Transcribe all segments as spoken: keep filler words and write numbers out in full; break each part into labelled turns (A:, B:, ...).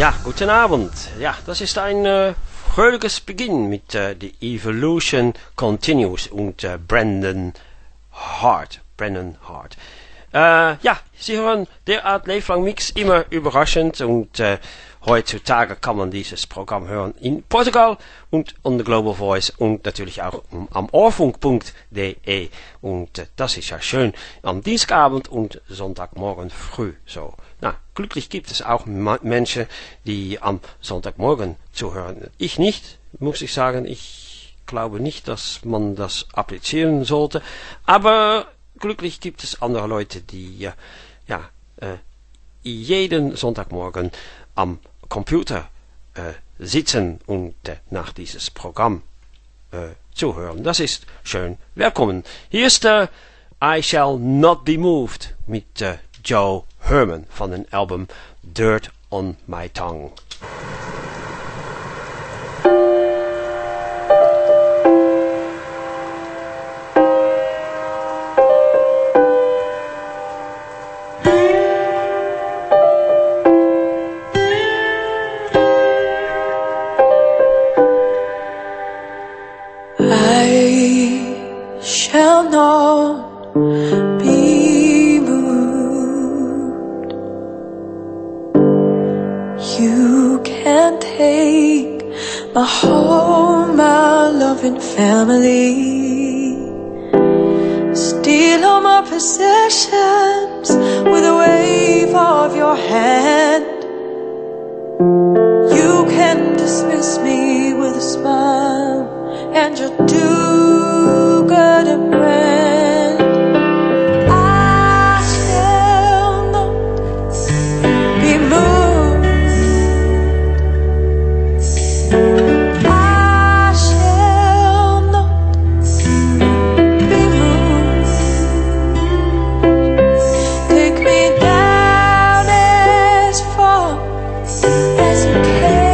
A: Ja, guten Abend. Ja, das ist ein äh, fröhliches Beginn mit äh, The Evolution Continues und äh, Brandon Hart. Brandon Hart. Äh, ja, Sie hören derart Leblang Mix, immer überraschend und äh, heutzutage kann man dieses Programm hören in Portugal und on the Global Voice und natürlich auch um, am ohrfunk punkt de und äh, das ist ja schön am Dienstagabend und Sonntagmorgen früh so. Na, glücklich gibt es auch Menschen, die am Sonntagmorgen zuhören. Ich nicht, muss ich sagen. Ich glaube nicht, dass man das applizieren sollte. Aber glücklich gibt es andere Leute, die äh, ja, äh, jeden Sonntagmorgen am Computer äh, sitzen und äh, nach dieses Programm äh, zuhören. Das ist schön. Willkommen. Hier ist äh, I Shall Not Be Moved mit äh, Joe Herman van een album Dirt on My Tongue.
B: I shall not be moved. You can take my home, my loving family, steal all my possessions with a wave of your hand. You can dismiss me with a smile and your do-good brand. I shall not be moved. I shall not be moved. Take me down as far as you can.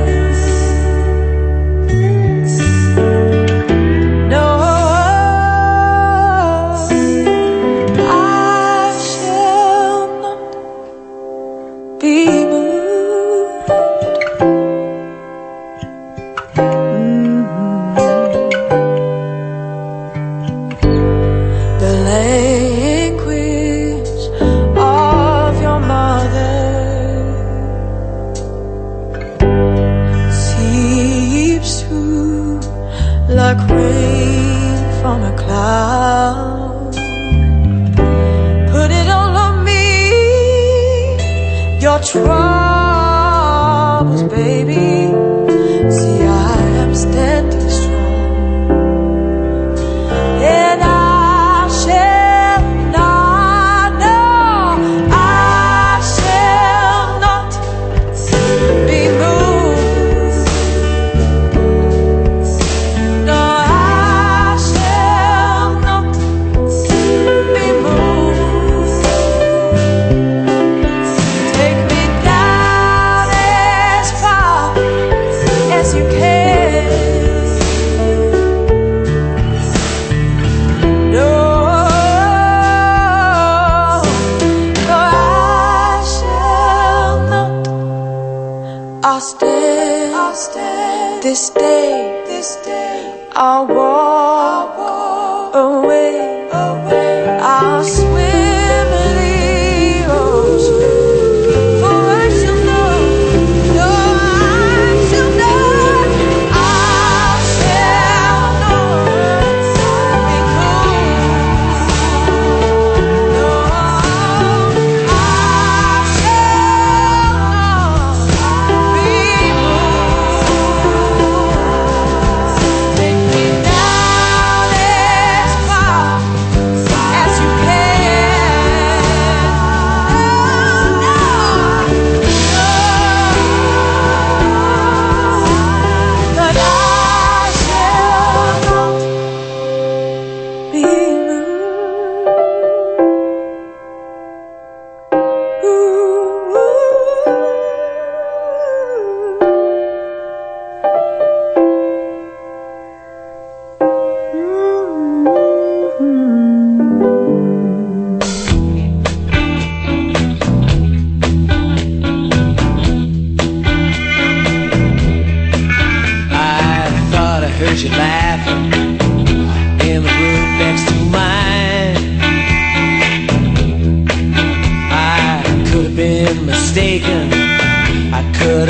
B: Like rain from a cloud, put it all on me, your troubles, baby. See, I am standing strong, and I shall not, no, I shall not be moved. I'll stand, I'll stand this day, this day. I'll walk, I'll walk away, away. I'll swim in the ocean, for I shall know, no, I shall not, I shall not be moved. No, I shall not. Take me down.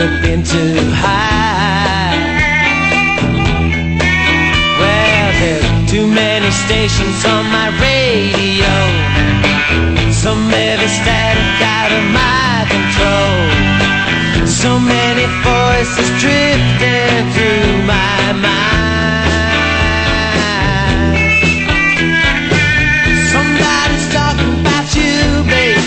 C: have been too high. Well, there's too many stations on my radio, so many static out of my control, so many voices drifting through my mind. Somebody's talking about you, babe.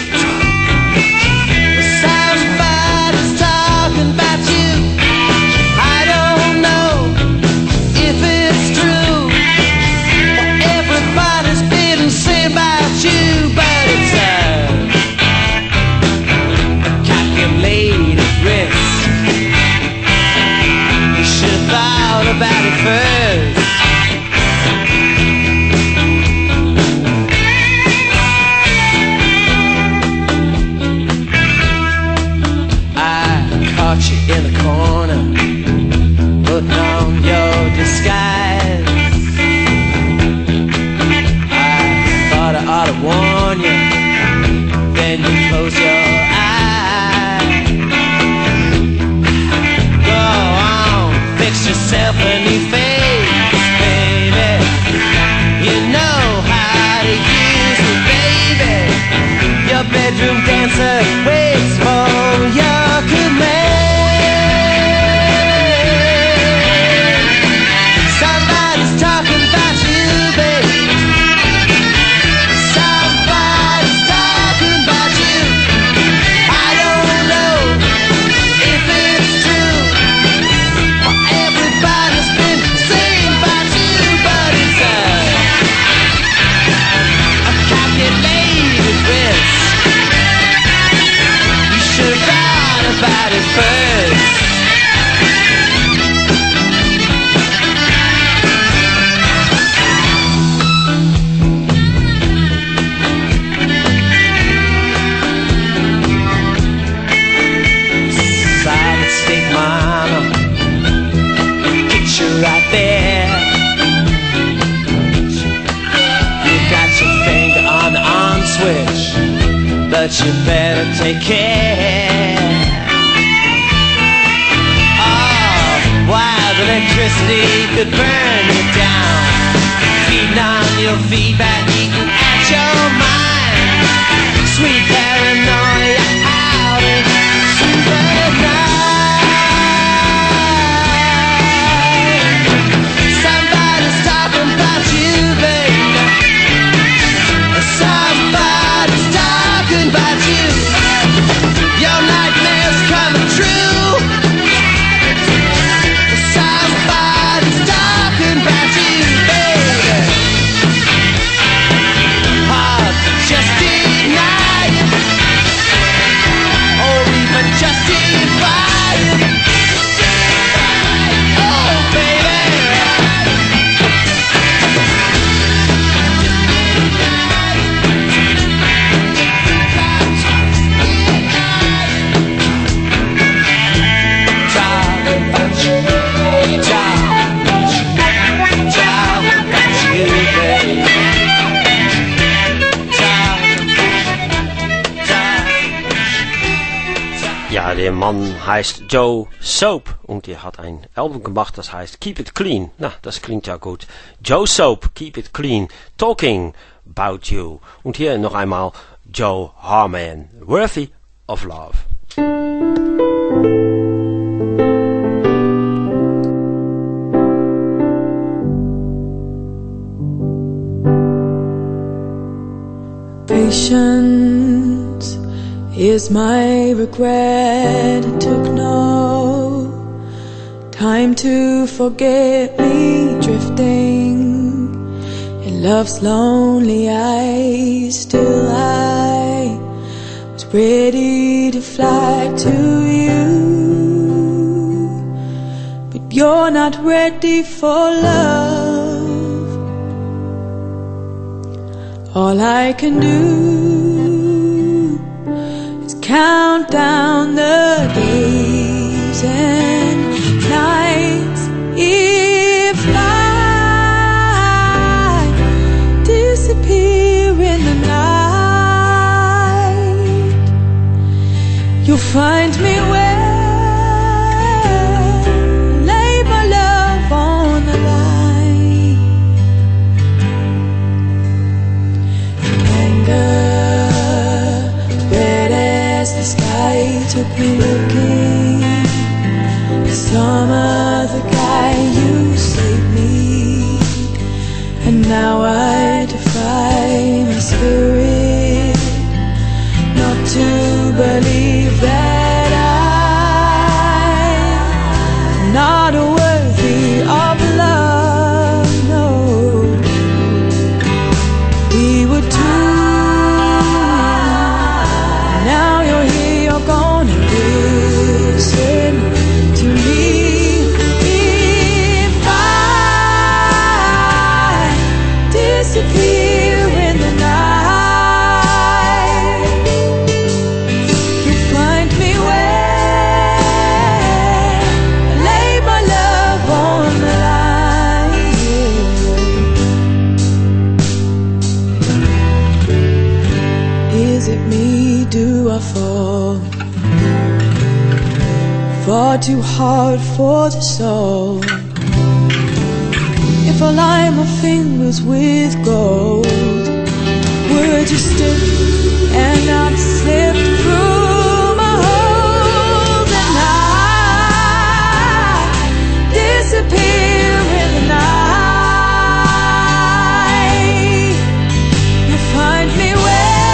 C: Somebody's talking about you. I don't know if it's true what everybody's been saying about you, but it's a, a calculated risk. You should have thought about it first. Caught you in the corner, putting on your disguise. I thought I ought to warn you, then you close your eyes. Go on, fix yourself a new face, baby. You know how to use it, baby. Your bedroom dancer waits for your command. About it first. Solid state mama, picture right there. You got your finger on the on switch, but you better take care. Wild electricity could burn you down, feeding on your feedback, eating at your mind. Sweet paranoia out into the night. Somebody's talking about you, baby. Somebody's talking about you. Your nightmare's coming true.
A: Der Mann heißt Joe Soap und er hat ein Album gemacht, das heißt Keep It Clean. Na, das klingt ja gut. Joe Soap, Keep It Clean, Talking About You. Und hier noch einmal Joe Harman, Worthy of Love.
B: Patience is my regret. It took no time to forget me drifting in love's lonely eyes. Still I was ready to fly to you, but you're not ready for love. All I can do is count down the days and nights. If I disappear in the night, you'll find me where took me looking. Some other guy, you saved me, and now I defy my spirit not to believe that I'm not worthy of love. No, we were two. Now you're here, you're gonna listen to me. If I disappear in the night, you find me where I lay my love on the line. Is it me? Do I fall far too hard for the soul? If I line my fingers with gold, would you stick and not slip through my holes? And I disappear in the night. You find me where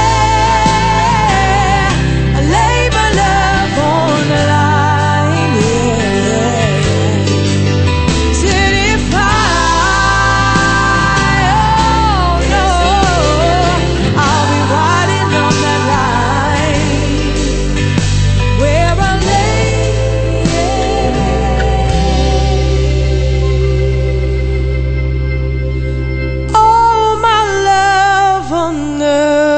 B: I lay my love on the line. Yeah. Said if I, oh no, I'll be riding on that line where I lay. Oh, my love on the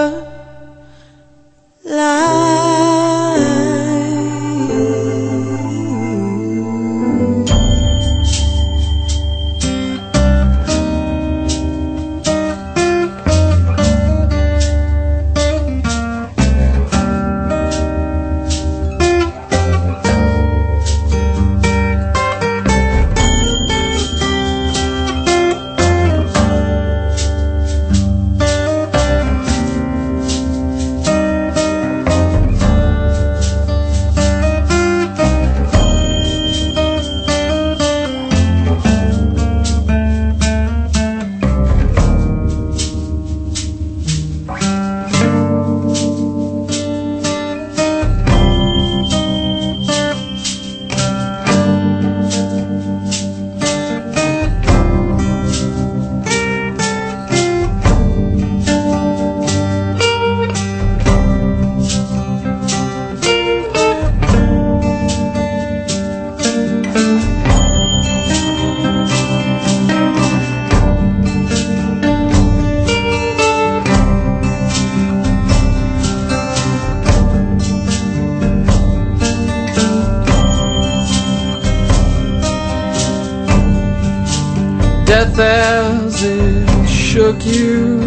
D: death as it shook you,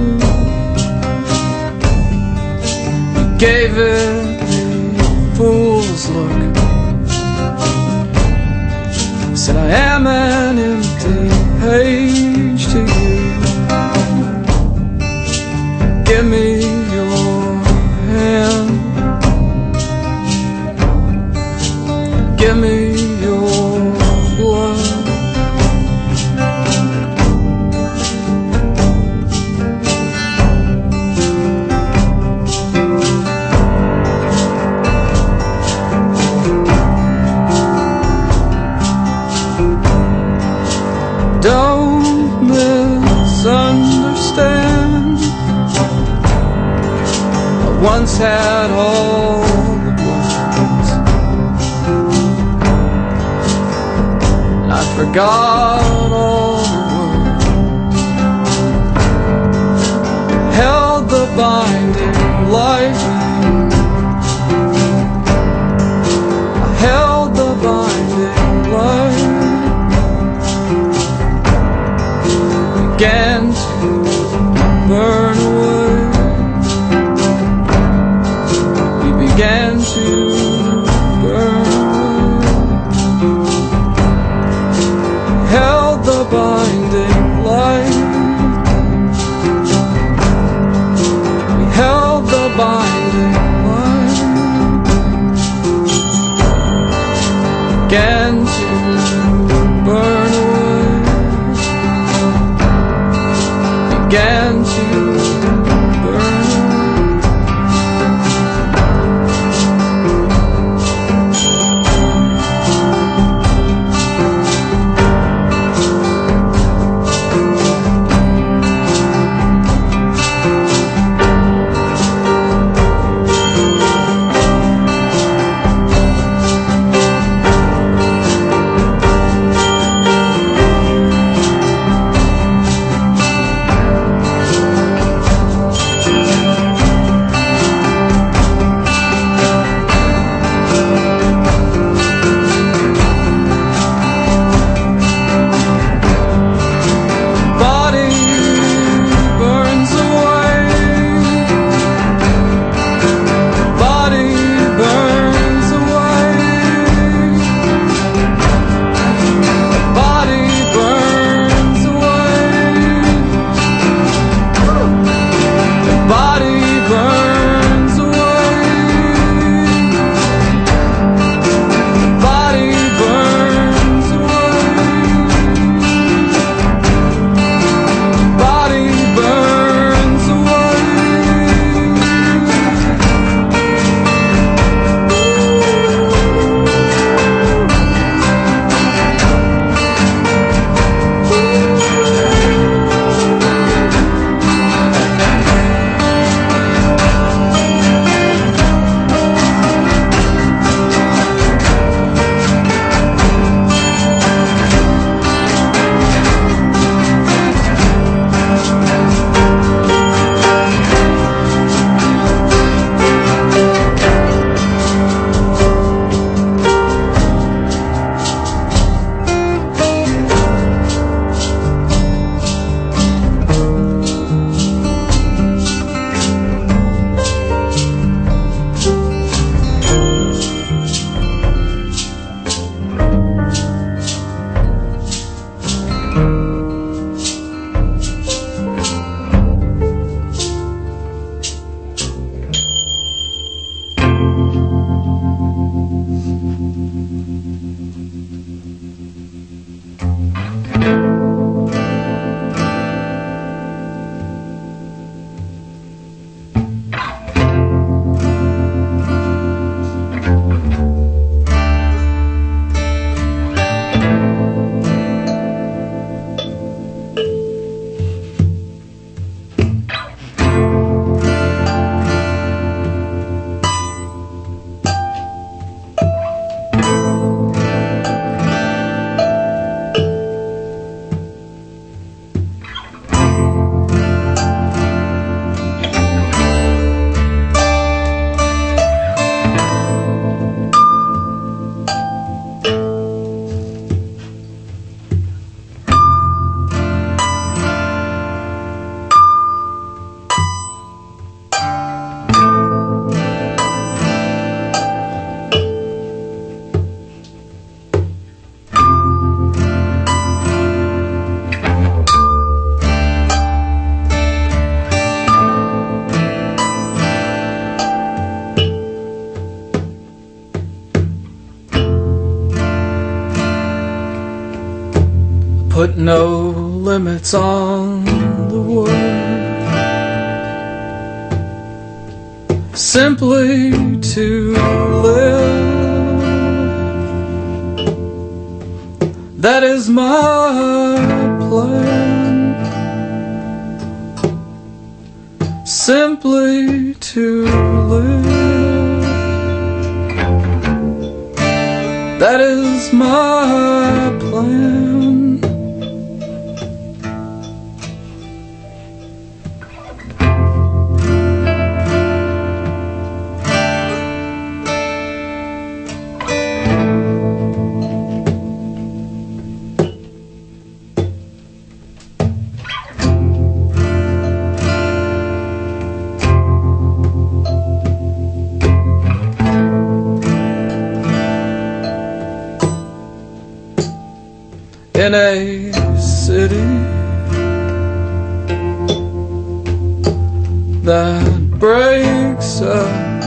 D: you gave it the fool's look. Said I am an empty page to you. Give me your hand, give me your blood. Don't misunderstand. I once had all the words, and I forgot all the words. Held the binding lightning, I held the binding lightning. Began to burn away. We began to burn away. Held the binding light. We held the binding put no limits on the word, simply to live. That is my plan, simply to live. That is my plan. In a city that breaks us,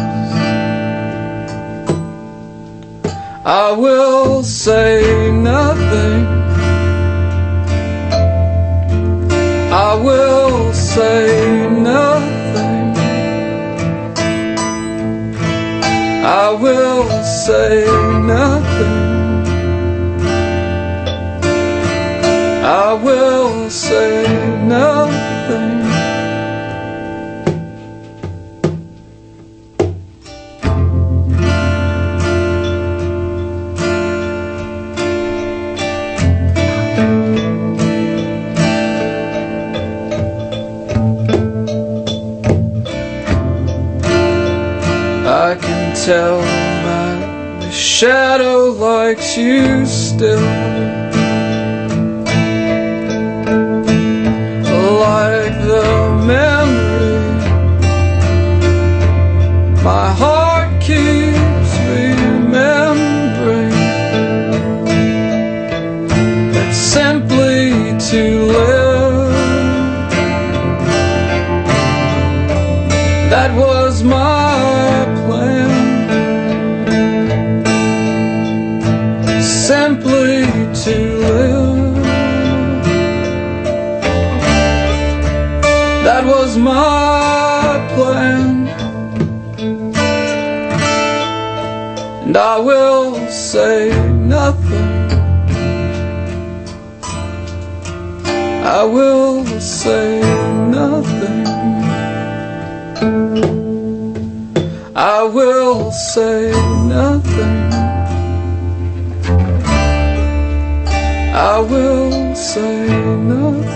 D: I will say nothing. I will say nothing. I will say nothing. I will say nothing. I can tell that the shadow likes you still, like the memory my heart keeps remembering, that's simply to live. That was my plan, simply to live. That was my plan, and I will say nothing. I will say nothing. I will say nothing. I will say nothing.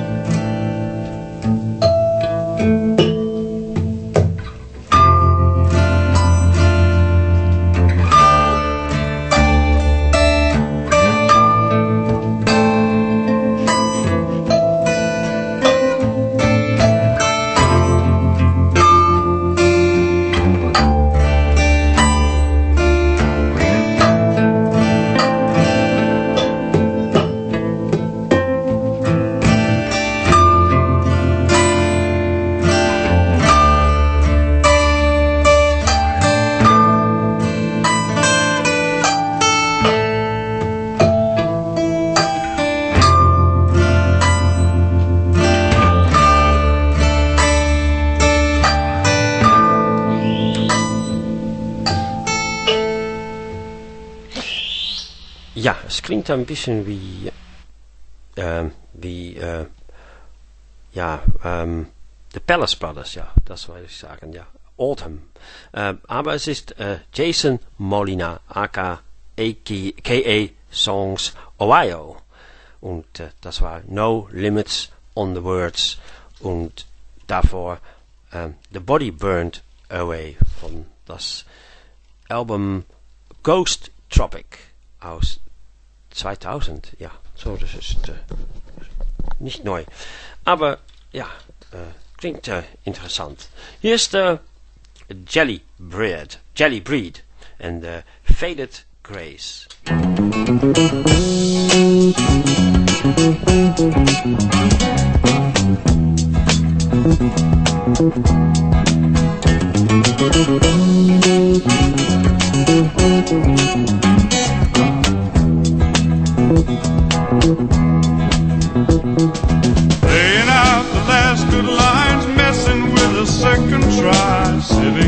A: Ja, es klingt ein bisschen wie, äh, wie, äh, ja, ähm, The Palace Brothers, ja, das wollte ich sagen, ja, Autumn. Äh, aber es ist äh, Jason Molina, aka K A Songs Ohio. Und äh, das war No Limits on the Words. Und davor äh, The Body Burned Away von das Album Ghost Tropic aus zweitausend. Ja, so, das ist äh, nicht neu. Aber ja, äh, klingt äh, interessant. Hier ist äh, Jelly Breed, Jelly Breed and uh, Faded Grace.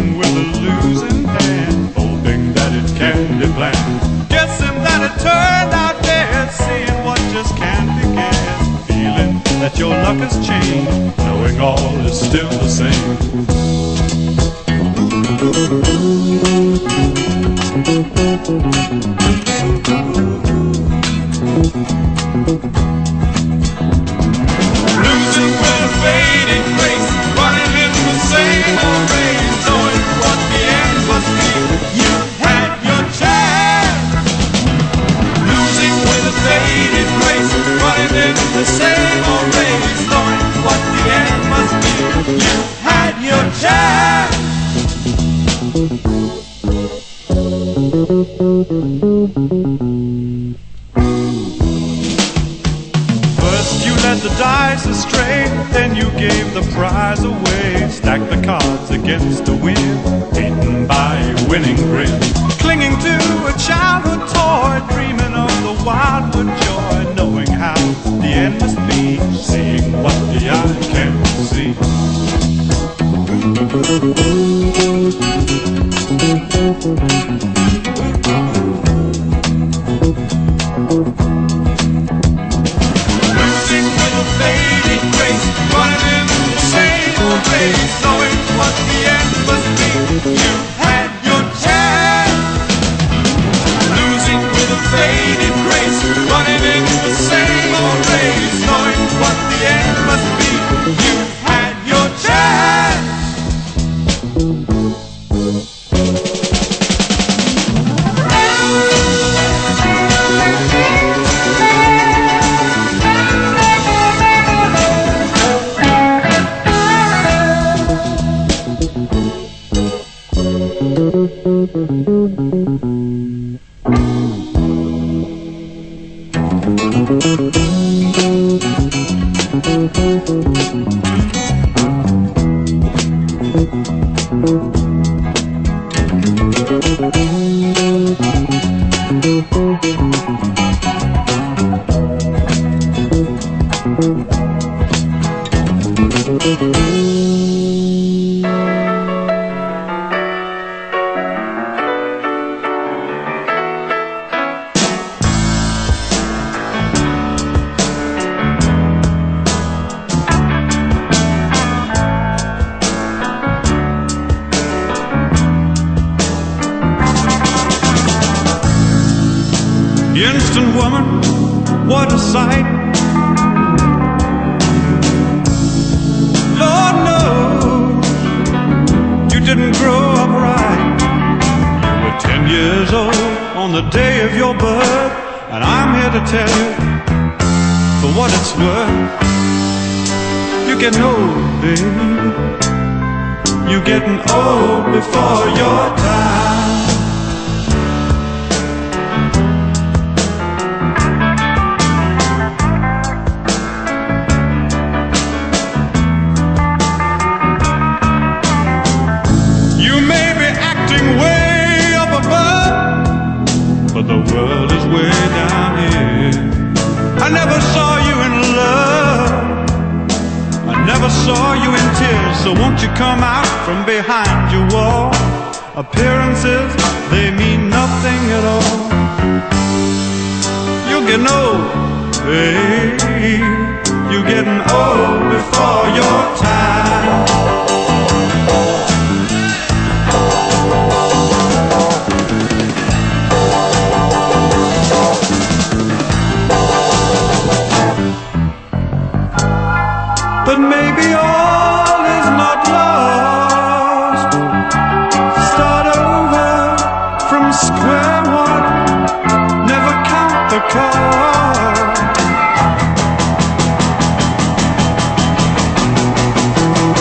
E: playing with a losing hand, hoping that it can be planned. Guessing that it turned out dead, seeing what just can't be guessed, feeling that your luck has changed, knowing all is still the same. Losing with a fading grace, running in the same old race, knowing what the end must be. You had your chance. Losing with a fading grace, running in the same old race, knowing what the end must be. You had your chance. First you led the dice astray, then you gave the prize away. Stacked the cards against the wind, beaten by a winning grin. Clinging to a childhood toy, dreaming of the wildwood joy, knowing how the end must be, seeing what the eye can't see. Losing with a fading grace, running in the same old race, knowing what the end must be. You had your chance. Losing with a fading grace, running in the same old race, knowing what the end must be. You had your chance. Instant woman, what a sight. Lord knows you didn't grow up right. You were ten years old on the day of your birth, and I'm here to tell you, for what it's worth, you're getting old, baby. You're getting old before your time. But the world is way down here. I never saw you in love, I never saw you in tears. So won't you come out from behind your wall? Appearances, they mean nothing at all. You're getting old, hey, you're getting old before your time. But maybe all is not lost. Start over from square one. Never count the cost. 'Cause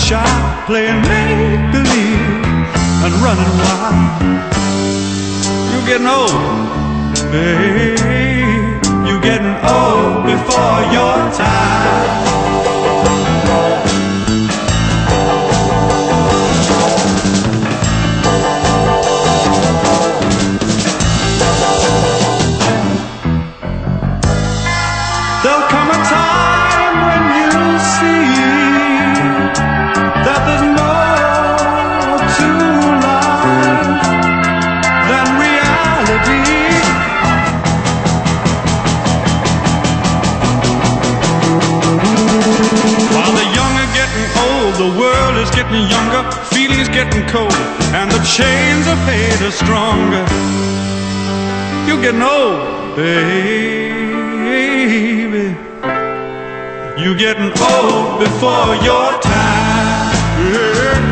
E: child playing make-believe and running wild. You're getting old, babe. You're getting old before your time. There'll come a time when you see that there's more to life than reality. While the young are getting old, the world is getting younger, feelings getting cold, and the chains of hate are stronger. You're getting old, babe. You getting old before your time. Yeah.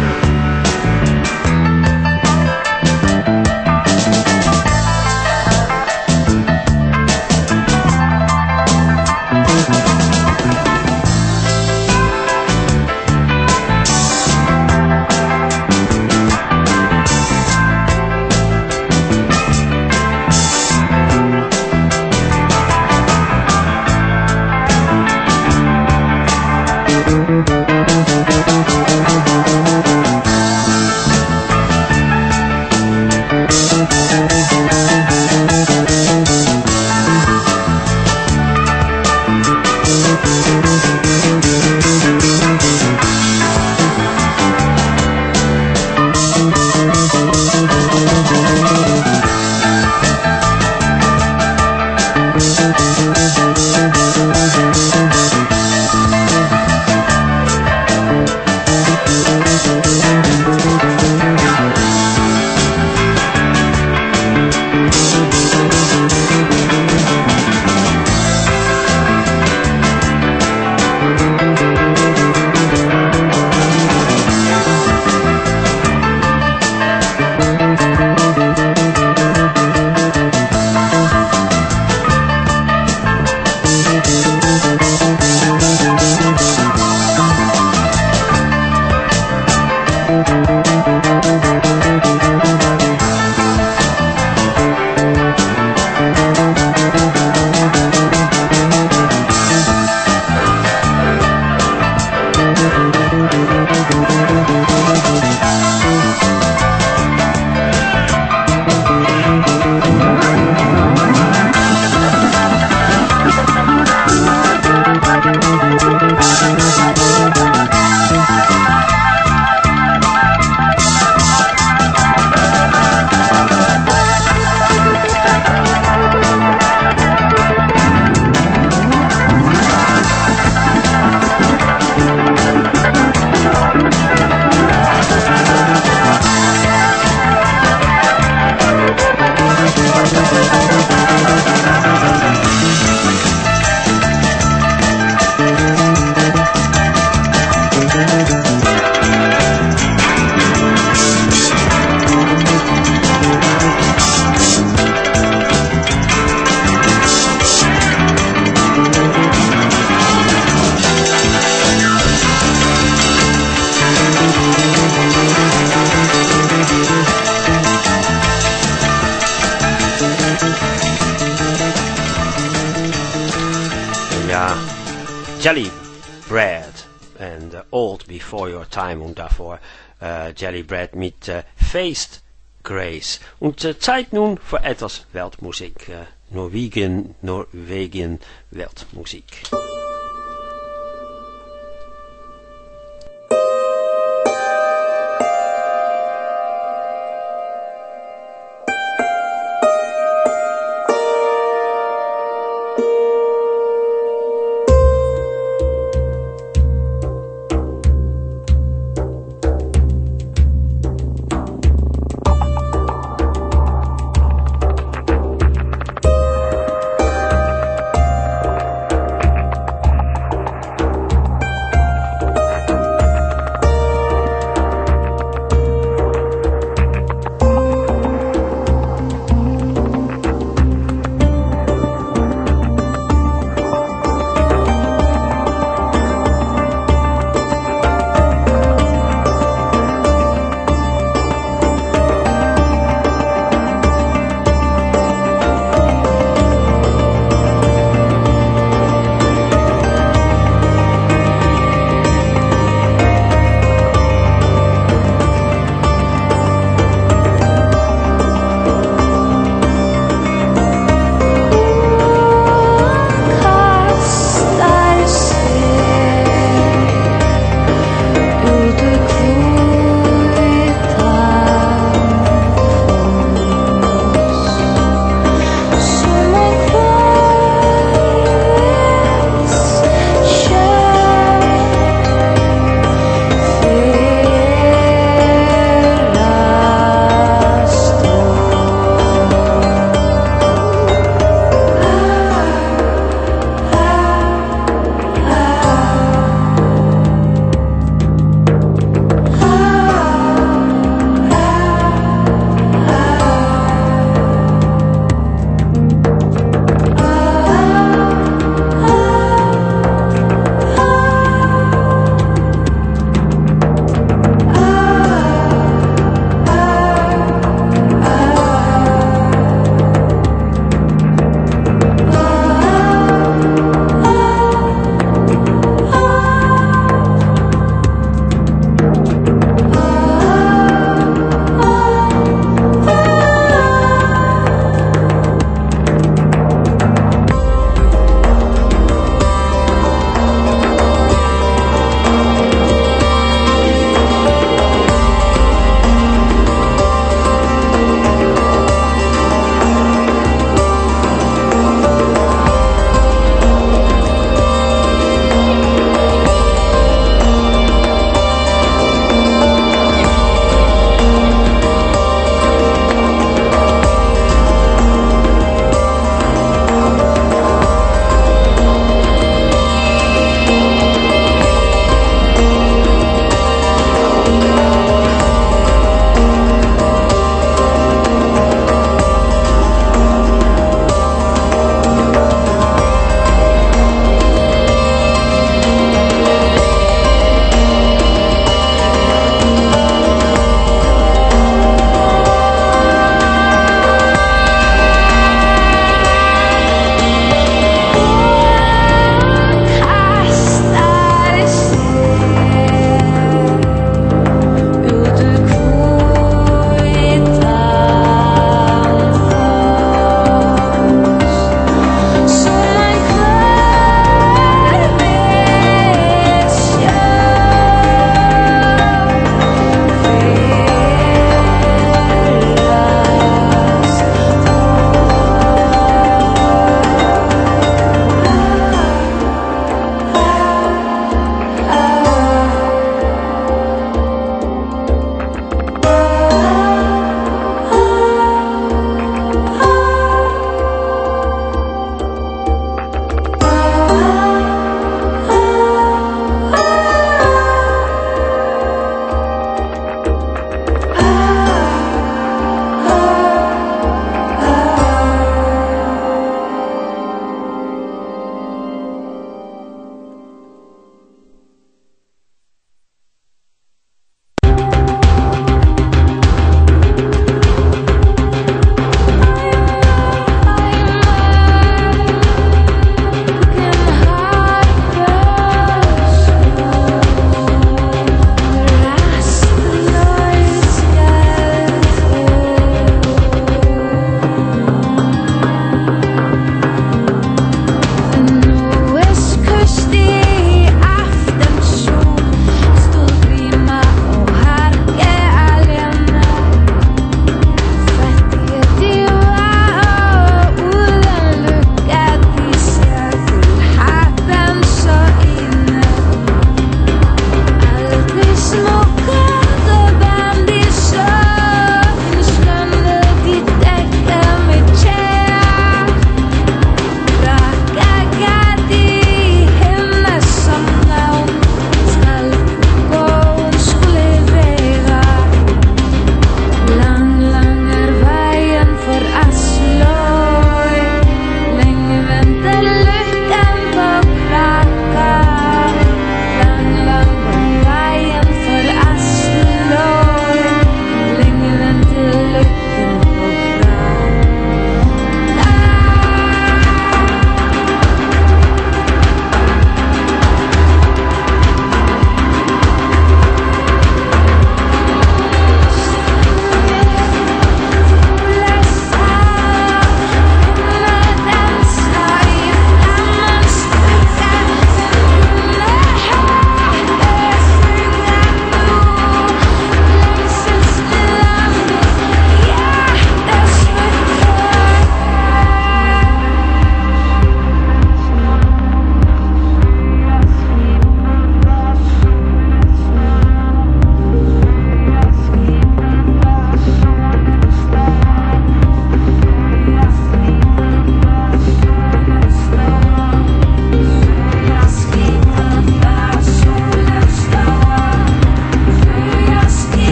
A: Jelly Bread and uh, Old Before Your Time und davor äh, Jelly Bread mit äh, Faced Grace. Und äh, Zeit nun für etwas Weltmusik, äh, Norwegian, Norwegian Weltmusik.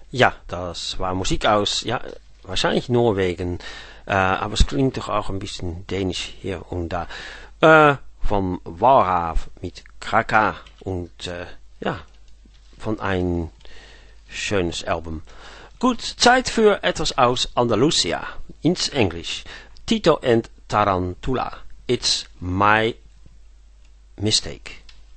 A: Ja, das war Musik aus, ja, wahrscheinlich Norwegen, äh, aber es klingt doch auch ein bisschen dänisch hier und da. Äh, von Warhav mit Kraka und äh, ja, von ein schönes Album. Gut, Zeit für etwas aus Andalusia, ins Englisch. Tito and Tarantula, It's My Mistake.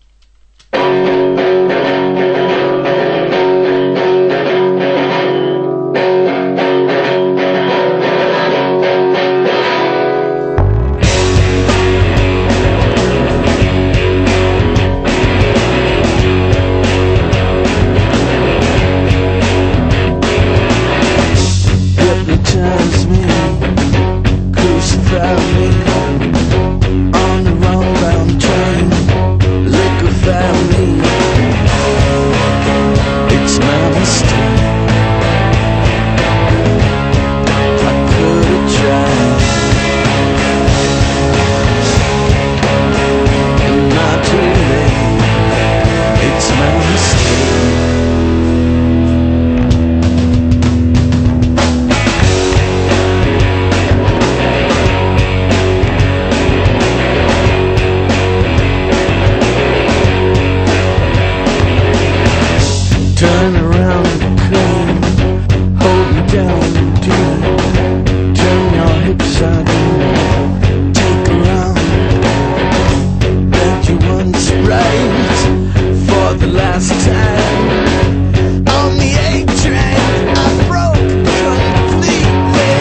F: Hypnotize me, crucify me on the round train, liquefy me. It's my mistake. I could have tried, and not too late. It's my mistake. Turn around and clean, hold me down and deep. Turn your hips out and take around. That you once right for the last time. On the A train, I broke completely.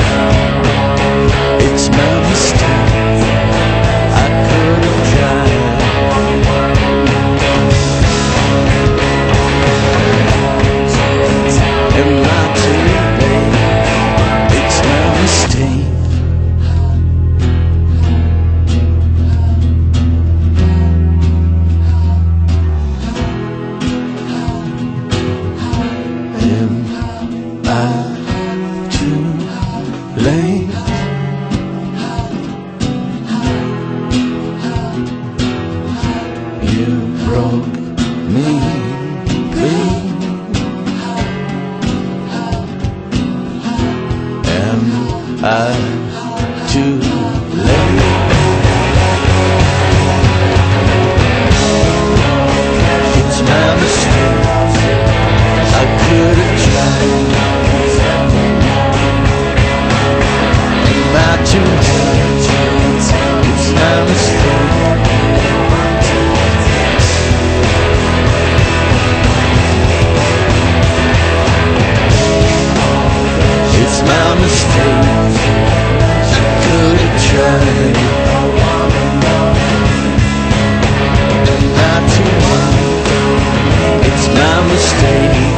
F: It's my mistake. I could have tried. And not too late. It's my mistake. Am I too late? You broke me, please. Am I too late? It's my mistake. I could have tried. Am I too late? It's my mistake. It's my mistake. I could have tried. Not too long. It's my mistake.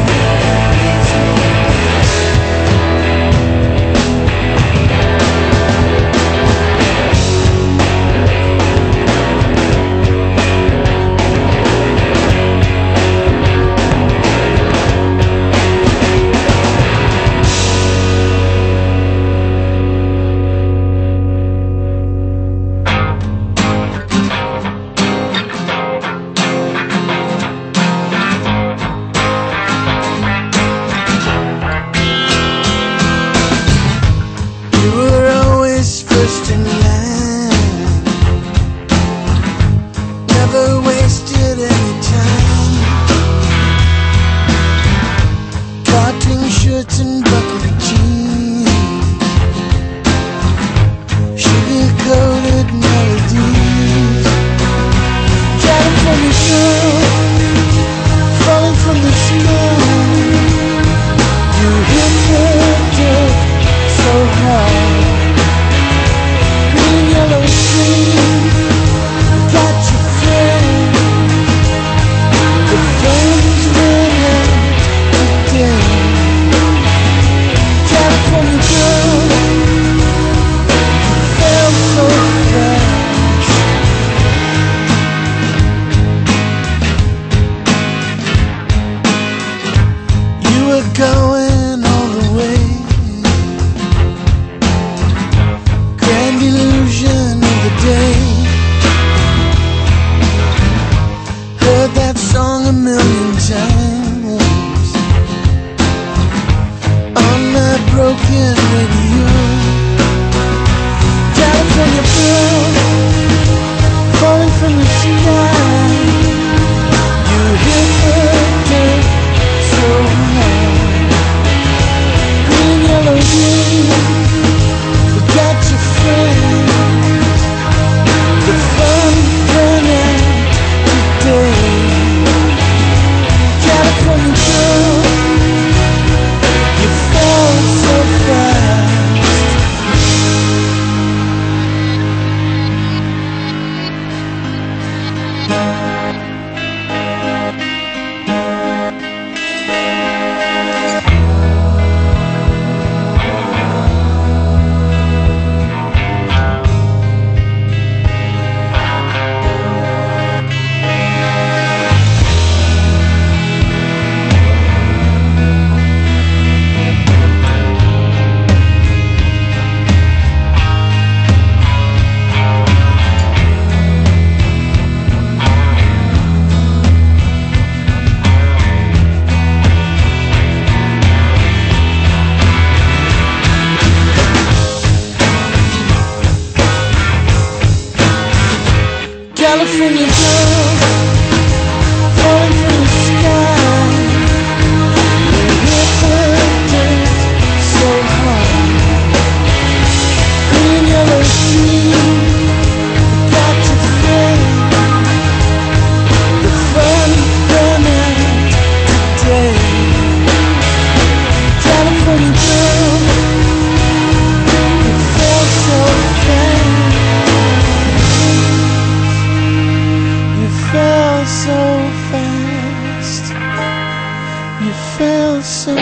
F: broken radio. California girl, falling from the sky. You hit the dirt so hard. Green, yellow, green, forget your friends. The fun ran out today. California girl, you fall so fast. California girl, falling from the sky. You hit the dirt so hard. Green, yellow, green, got your friend. The fun ran out today. California girl, you fell so fast. You fell so fast. You fell so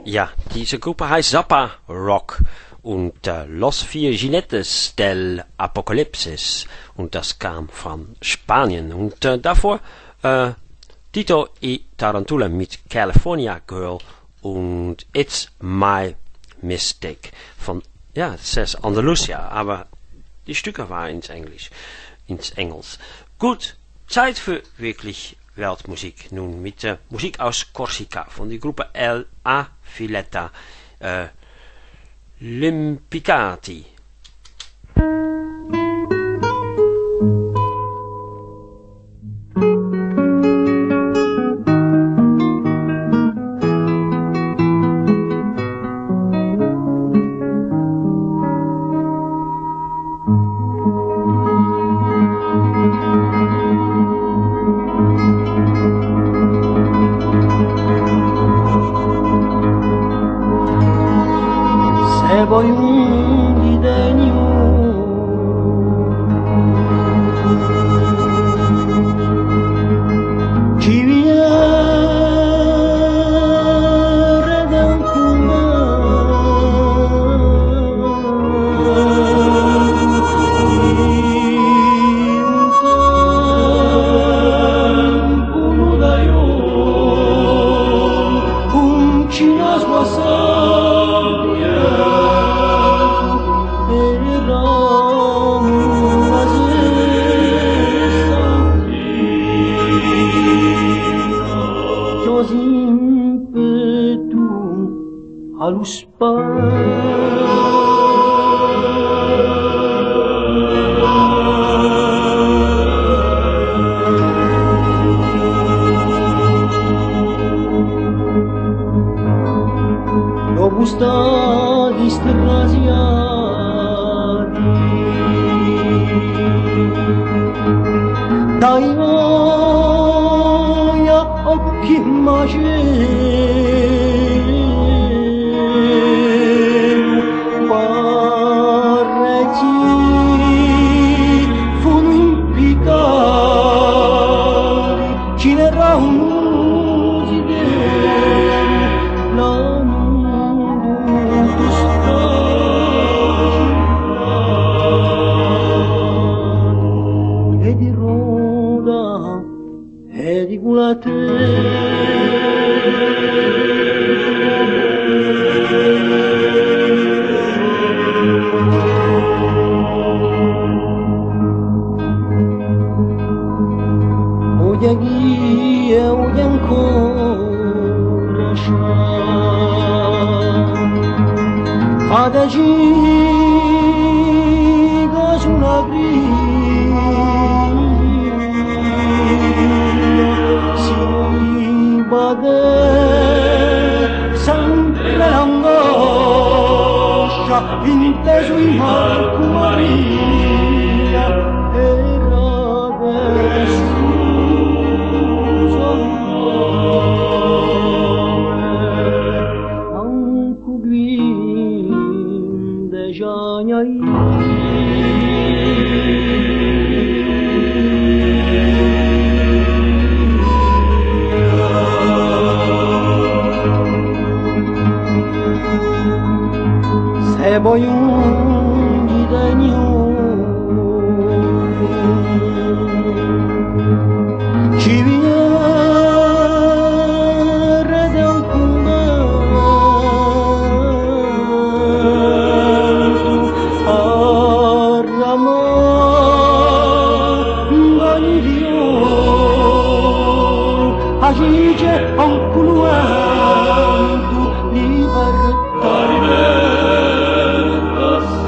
A: Ja, diese Gruppe heißt Zappa Rock und äh, Los Vier Jinetes del Apocalypsis und das kam von Spanien und äh, davor äh, Tito y Tarantula mit California Girl und It's My Mistake von, ja, es heißt Andalusia, aber die Stücke waren ins Englisch, ins Engels. Gut, Zeit für wirklich Weltmusik nun mit äh, Musik aus Korsika von der Gruppe El A Filetta äh, Limpicati.
F: Voy un guideño ci viene da un un cinosmo allo lo gusta di strasiati dai noia occhi magici Fada giga su una griglia si bade sempre l'angoscia inteso in Marco Maria era adesso se voy un guideño ci viene da un convento a ramare Dio agige un culuento libertà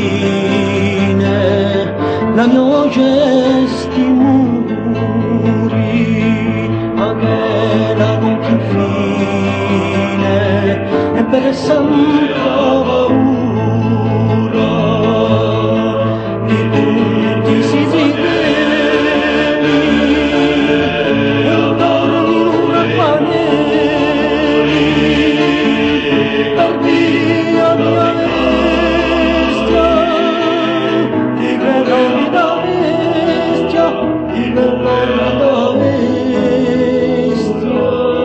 F: la mia gesti muri anche la notte fine e per santa paura di tutti si svegli e dormi in una paneri per via mia bestia di grandi da bestia di grandi da bestia.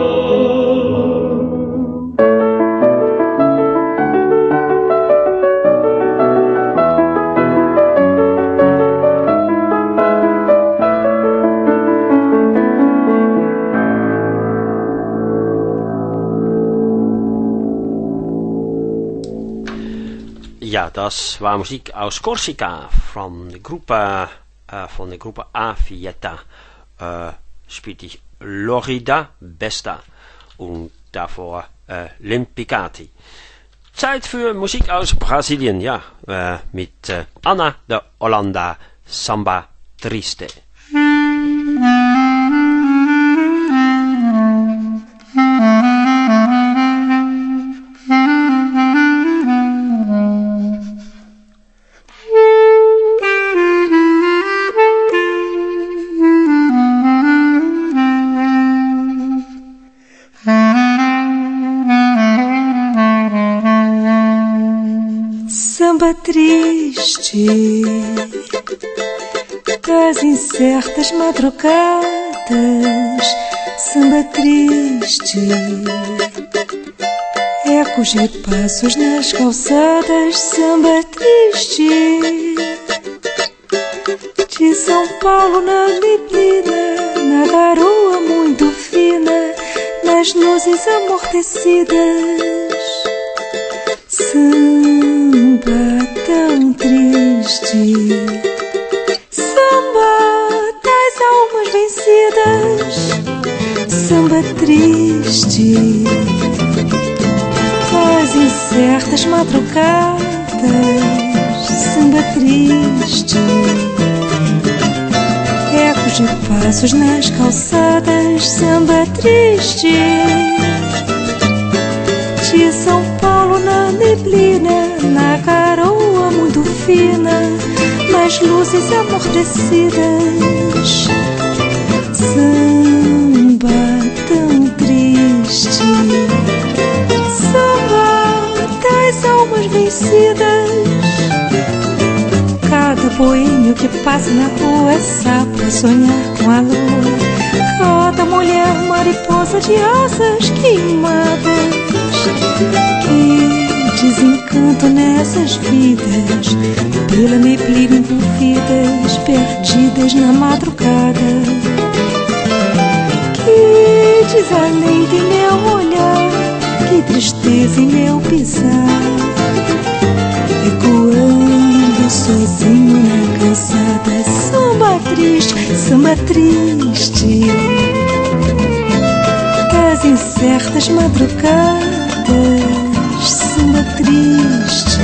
A: Ja, das war Musik aus Korsika von der Gruppe, äh, von der Gruppe Afietta. Äh, spielte ich Lorida Besta und davor äh, Limpicati. Zeit für Musik aus Brasilien, ja, äh, mit äh, Ana de Holanda, Samba Triste.
B: Samba triste das incertas madrugadas, samba triste, ecos de passos nas calçadas, samba triste, de São Paulo na neblina, na garoa muito fina, nas luzes amortecidas. Samba tão triste, samba das almas vencidas, samba triste, das incertas madrugadas, samba triste, ecos de passos nas calçadas, samba triste, de São Paulo na neblina, na garoa muito fina, nas luzes amortecidas. Samba tão triste, samba das almas vencidas. Cada boêmio que passa na rua é sapo a sonhar com a lua. Cada mulher mariposa de asas queimadas. Que desencanto nessas vidas, pela neblina envolvidas, perdidas na madrugada. Que desalento em meu olhar, que tristeza em meu pisar, ecoando sozinho na calçada. Samba triste, samba triste, das incertas madrugadas, samba triste,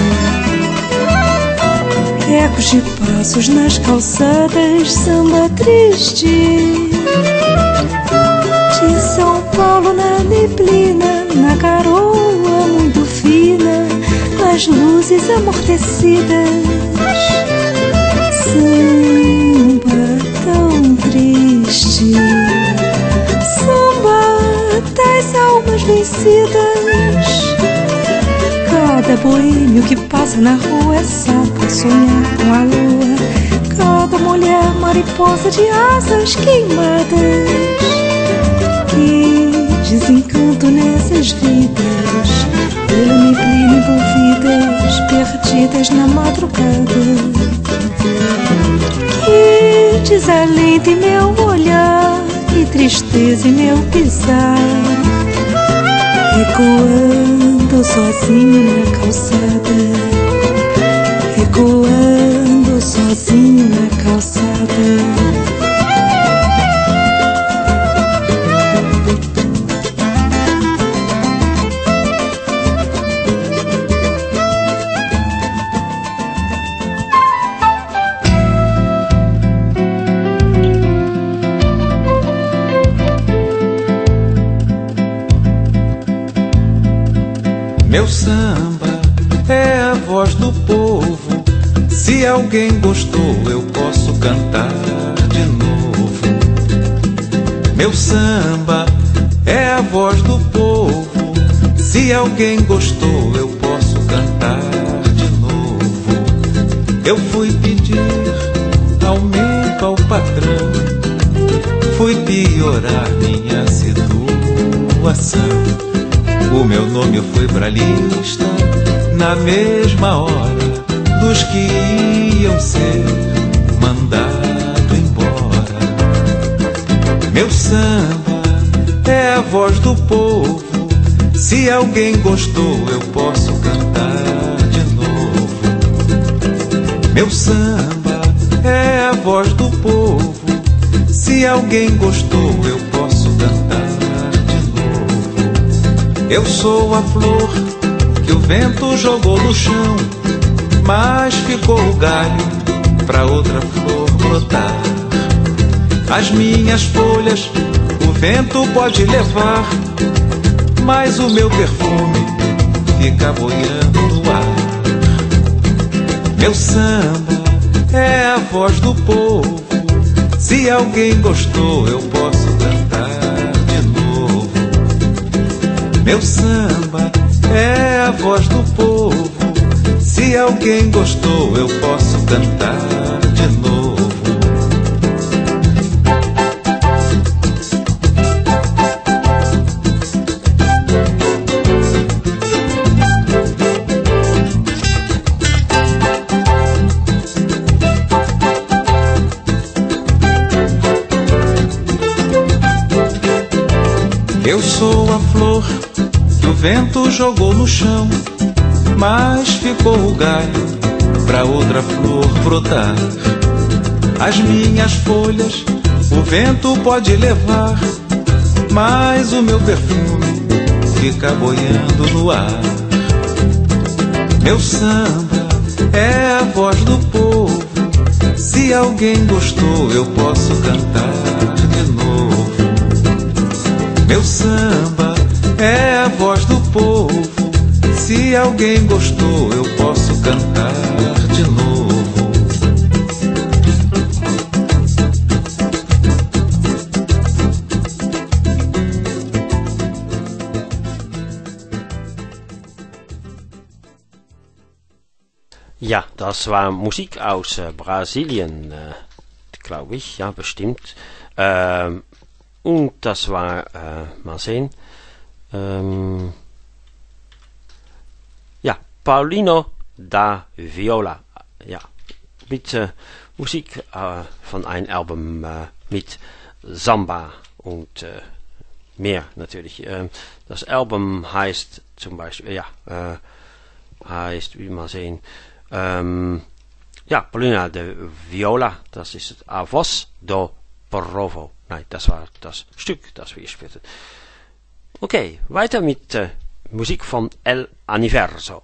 B: ecos de passos nas calçadas, samba triste, de São Paulo na neblina, na garoa muito fina, nas luzes amortecidas. Samba tão triste, samba das almas vencidas. Cada boêmio que passa na rua é sapo a sonhar com a lua. Cada mulher mariposa de asas queimadas. Que desencanto nessas vidas, pela neblina envolvidas, perdidas na madrugada. Que desalento em meu olhar, que tristeza em meu pisar, ecoando sozinho na calçada, ecoando sozinho na calçada.
G: Meu samba é a voz do povo. Se alguém gostou, eu posso cantar de novo. Meu samba é a voz do povo. Se alguém gostou, eu posso cantar de novo. Eu fui pedir aumento ao patrão, fui piorar minha situação. O meu nome foi pra lista na mesma hora dos que iam ser mandado embora. Meu samba é a voz do povo. Se alguém gostou, eu posso cantar de novo. Meu samba é a voz do povo. Se alguém gostou, eu posso cantar de novo. Eu sou a flor que o vento jogou no chão, mas ficou o galho pra outra flor brotar. As minhas folhas o vento pode levar, mas o meu perfume fica boiando no ar. Meu samba é a voz do povo. Se alguém gostou, eu posso cantar de novo. Meu samba é a voz do povo. Se alguém gostou, eu posso cantar de novo. Eu sou a flor que o vento jogou no chão, mas ficou o galho pra outra flor brotar. As minhas folhas o vento pode levar, mas o meu perfume fica boiando no ar. Meu samba é a voz do povo. Se alguém gostou, eu posso cantar de novo. Meu samba é a voz do povo. Se alguém gostou, eu posso cantar de novo.
A: Ja, das war Musik aus äh, Brasilien, äh, glaube ich, ja, bestimmt. Ähm, und das war, äh, mal sehen, ähm, ja, Paulinho da Viola, ja, mit äh, Musik äh, von einem Album äh, mit Samba und äh, mehr natürlich. Ähm, das Album heißt zum Beispiel, ja, äh, heißt, wie mal sehen, ähm, ja, Paulinho da Viola, das ist A Voz do Povo. Nein, das war das Stück, das wir gespielt haben. Okay, weiter mit äh, Musik von El Aniverso.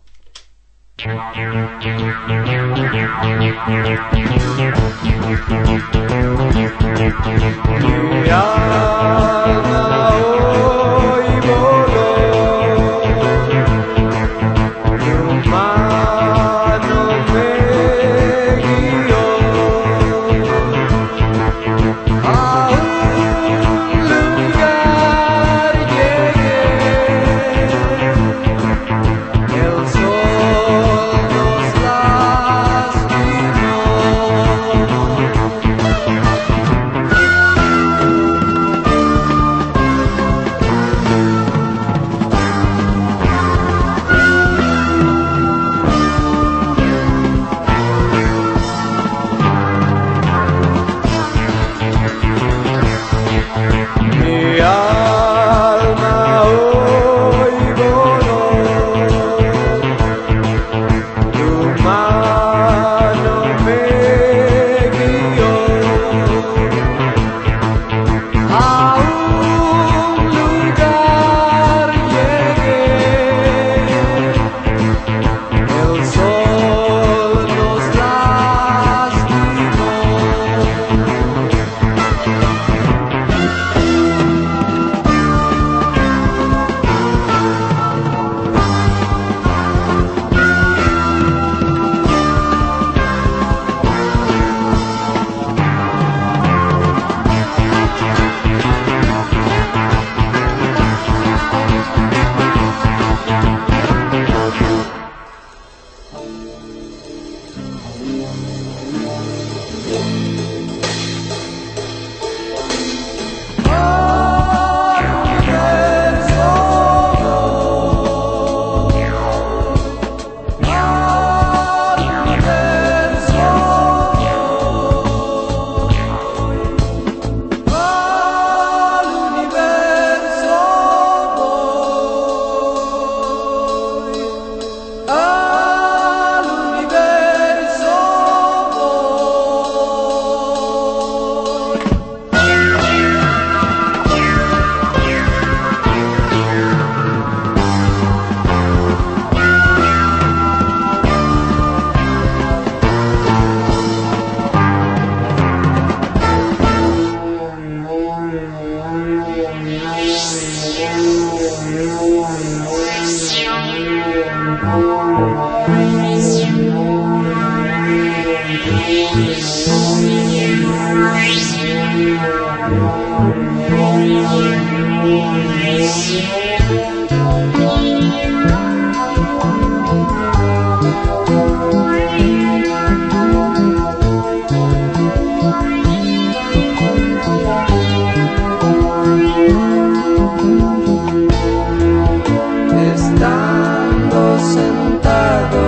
D: Estando sentado,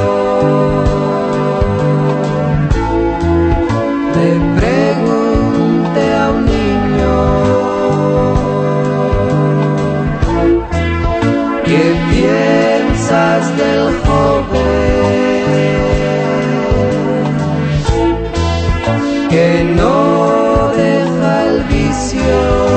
D: le pregunté a un niño ¿qué piensas del joven que no deja el vicio?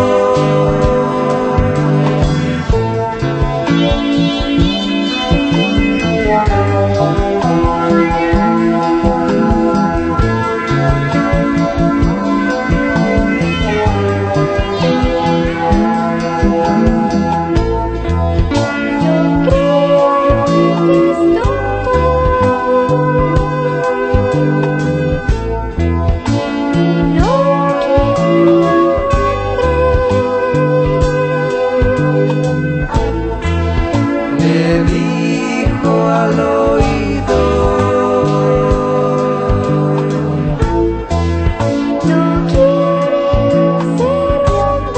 D: Me dijo al oído, ¿tú quieres ser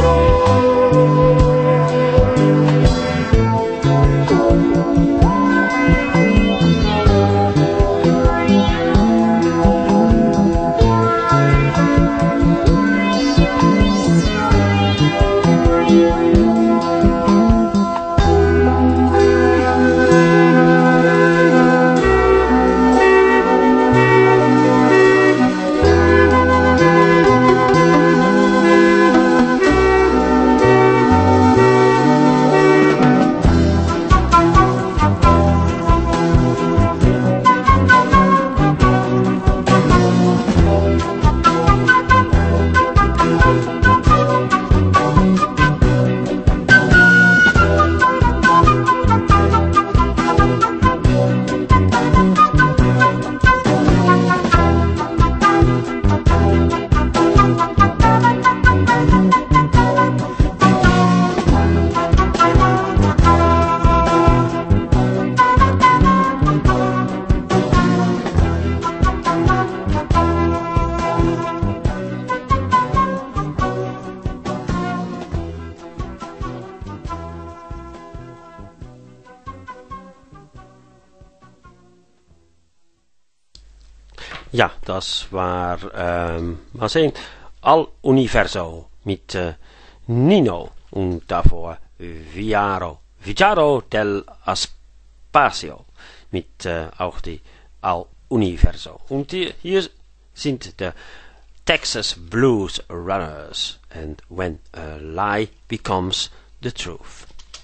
A: Ja, das war, ähm, mal sehen, Al Universo mit äh, Nino und davor Viaro, Viaro del Aspacio mit äh, auch die Al Universo. Und die, hier sind die Texas Blues Runners and When a Lie Becomes the Truth.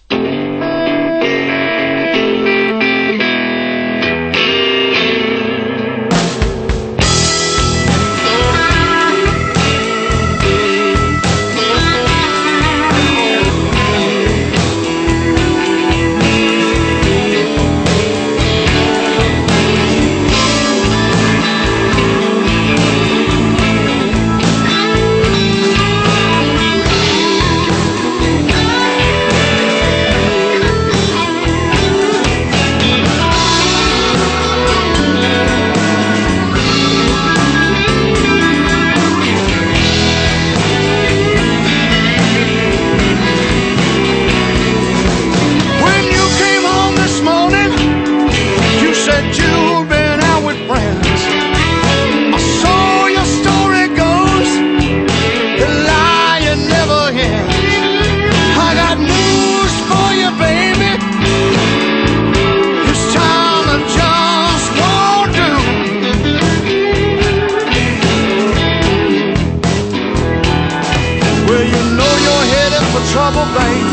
F: trouble, babe.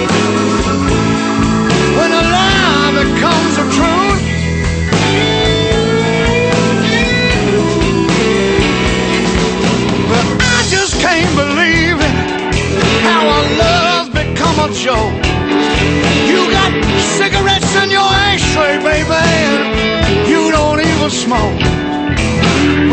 F: When a lie becomes a truth, but I just can't believe it, how our love's become a joke. You got cigarettes in your ashtray, baby, and you don't even smoke.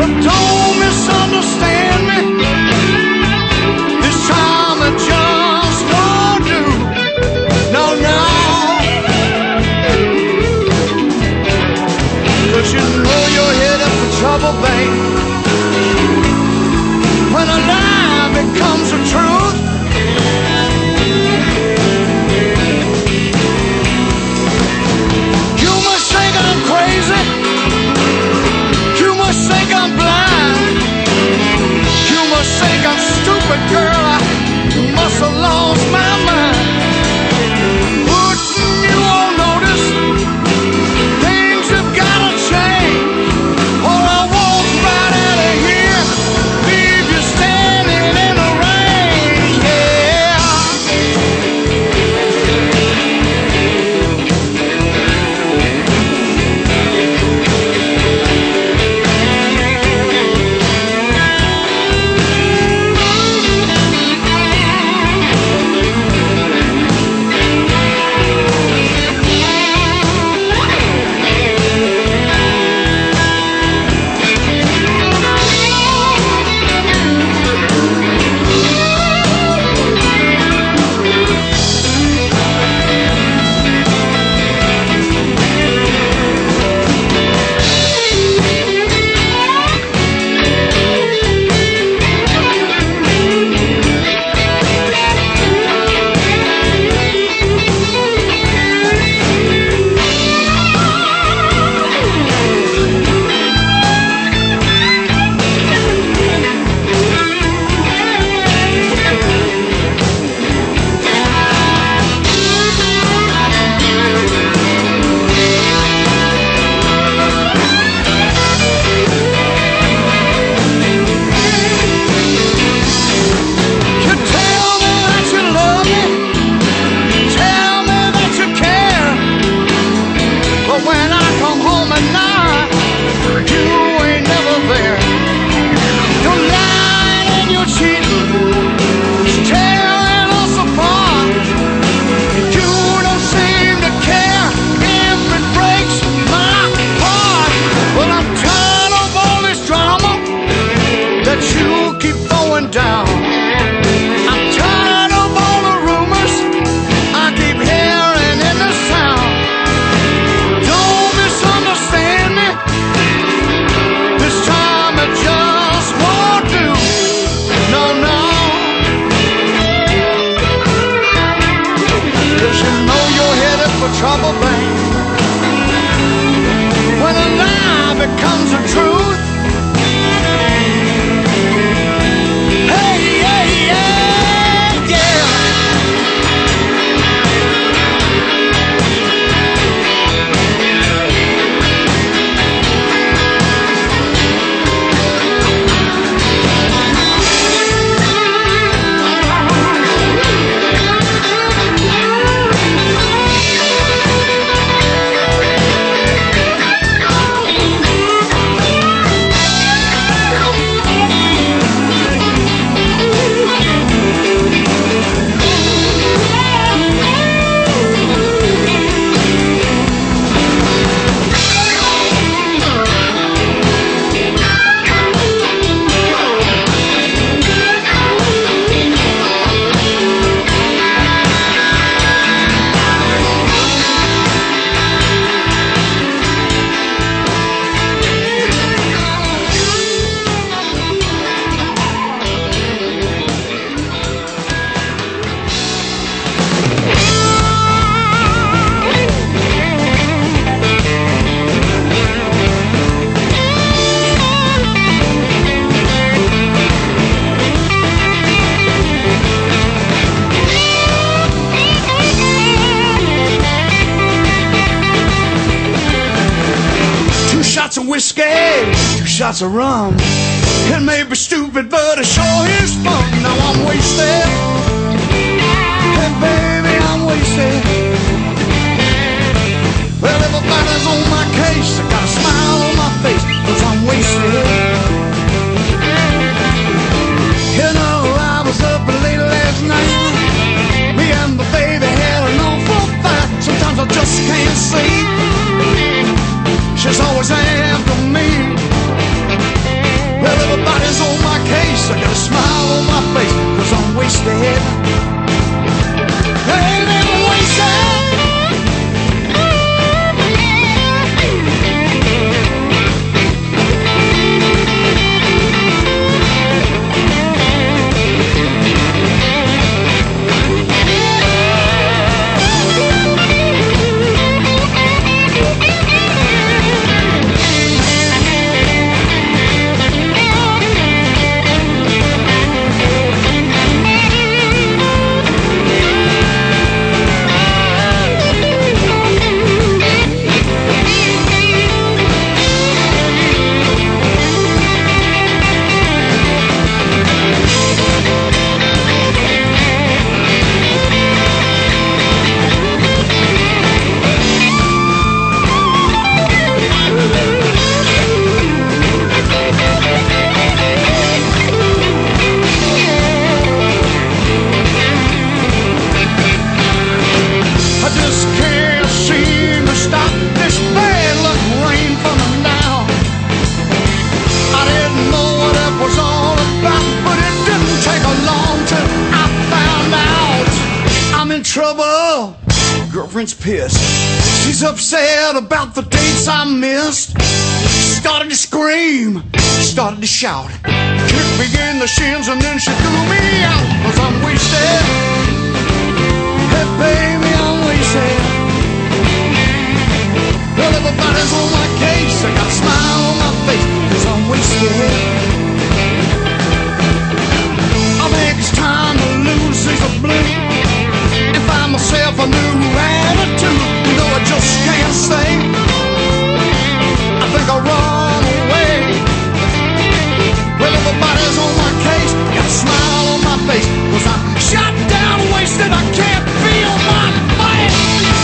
H: becomes the truth. You must think I'm crazy. You must think I'm blind. You must think I'm stupid, girl. I must have lost my mind. Putting you on notice, things have gotta change, or I walk right out of here, leave you standing in the rain. Yeah. Trouble, babe. When a lie becomes the truth. Hey, yeah, yeah, yeah. Whiskey, two shots of rum. It may be stupid, but it sure is fun. Now I'm wasted. Hey baby, I'm wasted. Well, everybody's on my case. I got a smile on my face, cause I'm wasted. You know, I was up late last night. Me and the baby had an awful fight. Sometimes I just can't sleep. She's always after me. Well, everybody's on my case. I got a smile on my face, cause I'm wasted. Hey, I'm wasted. Prince pissed. She's upset about the dates I missed. She started to scream, started to shout, kicked me in the shins and then she threw me out. Cause I'm wasted. Hey baby, I'm wasted. Well, everybody's on my case. I got a smile on my face cause I'm wasted. I think it's time to lose these blue and find myself a new attitude. You know I just can't say. I think I'll run away. Well, everybody's on my case. Got a smile on my face cause I'm shot down, wasted. I can't feel my body.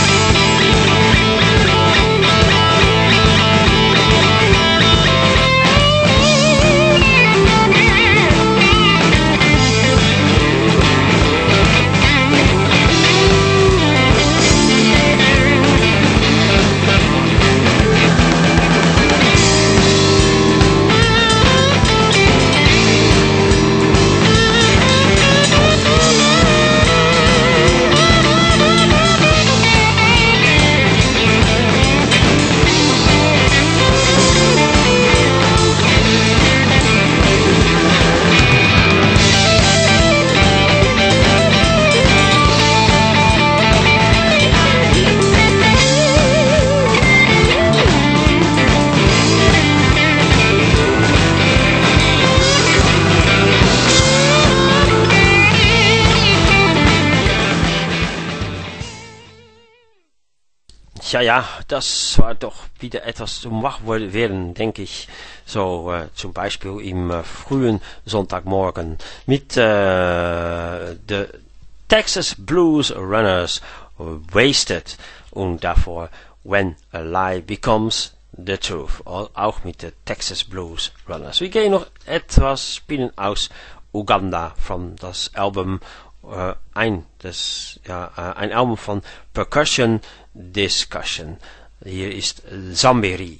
A: Ja, ja, das war doch wieder etwas zum Wachwerden, denke ich. So äh, zum Beispiel im äh, frühen Sonntagmorgen mit äh, The Texas Blues Runners, Wasted, und davor When a Lie Becomes the Truth, auch mit The Texas Blues Runners. Wir gehen noch etwas spielen aus Uganda von das Album, äh, ein, das, ja, äh, ein Album von Percussion Discussion. Hier ist Zamberi.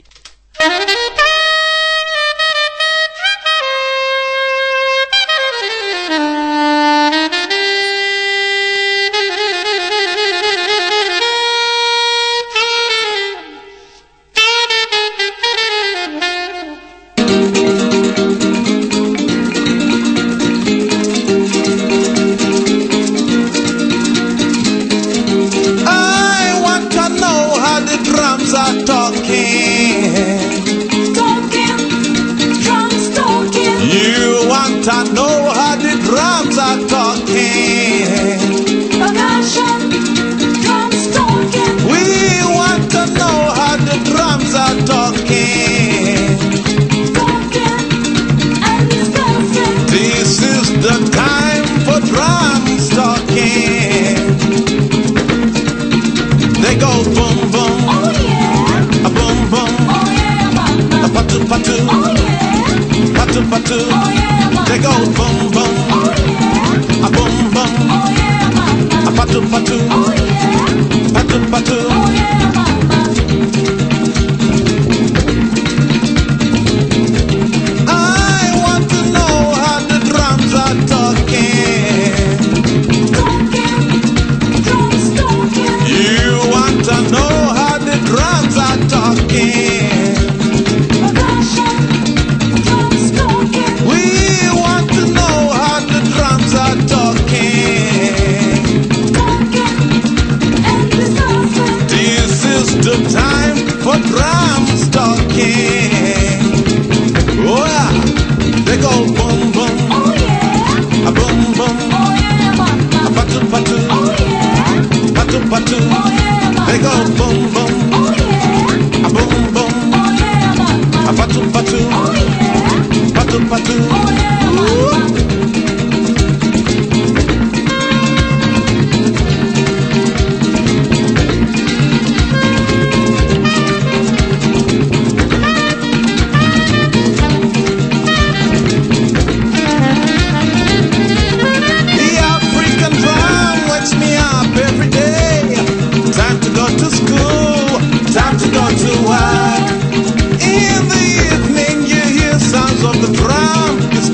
E: I know how the drums are talking.
B: Percussion, drums talking.
E: We want to know how the drums are talking.
B: Talking and discussing.
E: This is the time for drums talking. They go boom boom.
B: Oh yeah.
E: A boom boom.
B: Oh yeah, mama.
E: A patu patu.
B: Oh yeah.
E: Patu patu.
B: Oh yeah.
E: They go boom boom,
B: oh yeah,
E: a boom boom,
B: oh yeah, mama,
E: a patu patu,
B: oh yeah,
E: patu patu,
B: oh yeah, mama.
E: I want to know how the drums are talking.
B: Talking, drums talking.
E: You want to know how the drums are talking. The time for drums talking. Oh yeah, they go boom boom.
B: Oh yeah,
E: a boom boom.
B: Oh yeah, mama.
E: A patu patu.
B: Oh yeah,
E: patu patu.
B: Oh yeah, mama.
E: They go boom boom.
B: Oh yeah,
E: a boom boom.
B: Oh yeah, mama.
E: A patu patu.
B: Oh yeah,
E: patu patu.
B: Oh yeah, mama.
E: To work. In the evening you hear sounds of the drum. You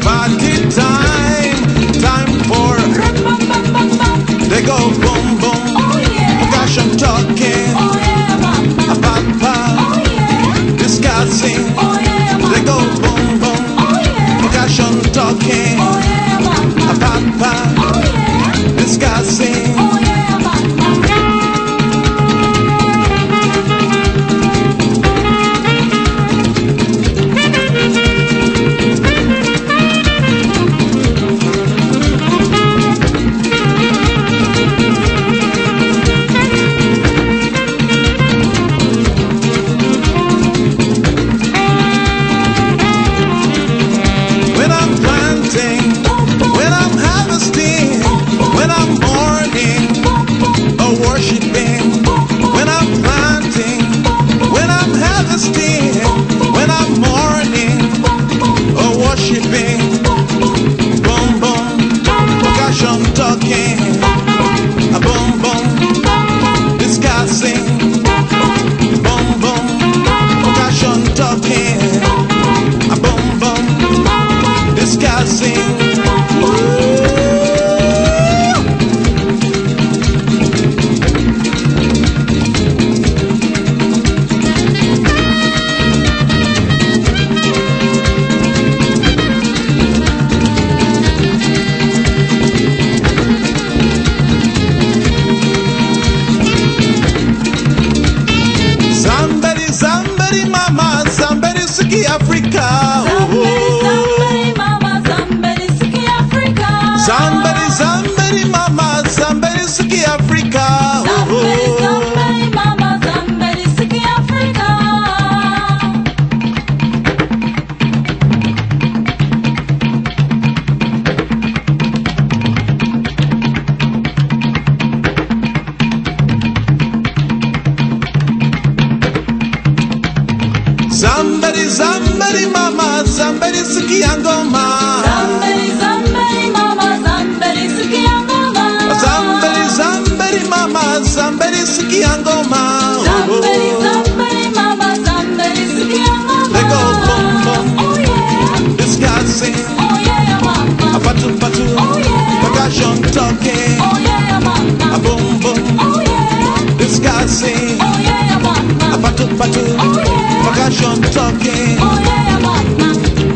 I: sikiyangoma.
B: Zambeli, zambeli, mama, zambeli, sikiyangoma.
I: Zambeli, zambeli, mama, zambeli, sikiyangoma.
B: Zambeli, zambeli, mama, zambeli, sikiyangoma.
I: They go boom, boom.
B: Oh yeah.
I: This guy sing.
B: Oh yeah, mama.
I: A patu, patu.
B: Oh yeah.
I: Percussion talking.
B: Oh yeah, mama.
I: A boom, boom.
B: Oh yeah.
I: This guy sing.
B: Oh yeah, mama.
I: A patu, patu.
B: Oh yeah.
I: Percussion talking.
B: Oh yeah, mama.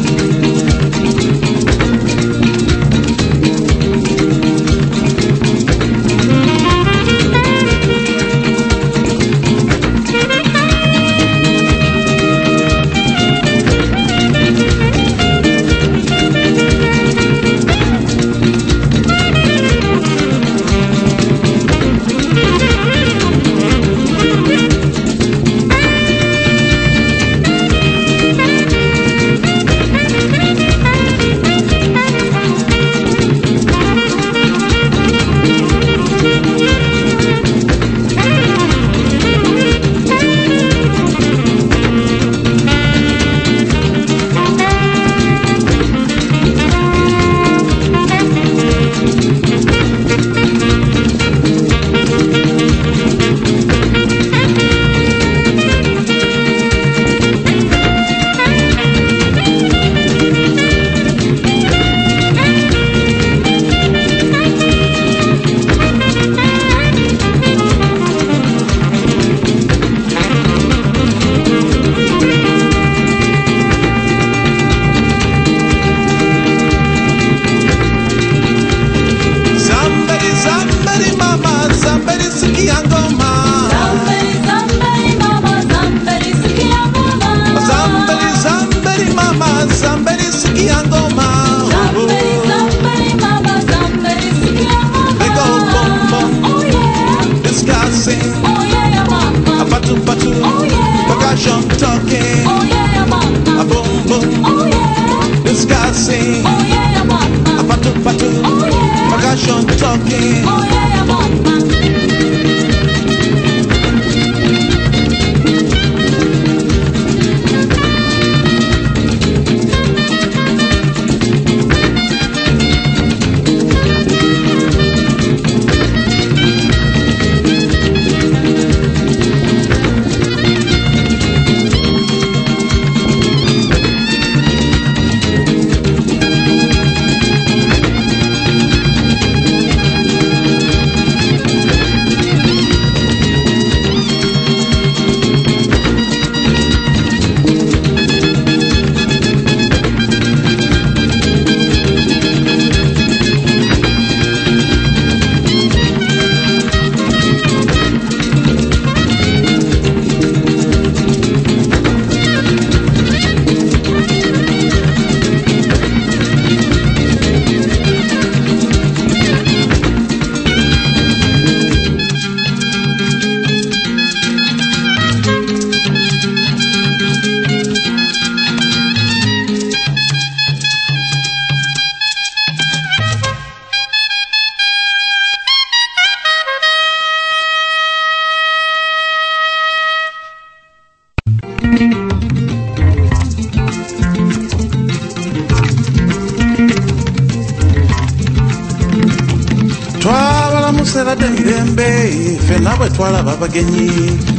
I: musera de mirembe fe nawe twala babagenyi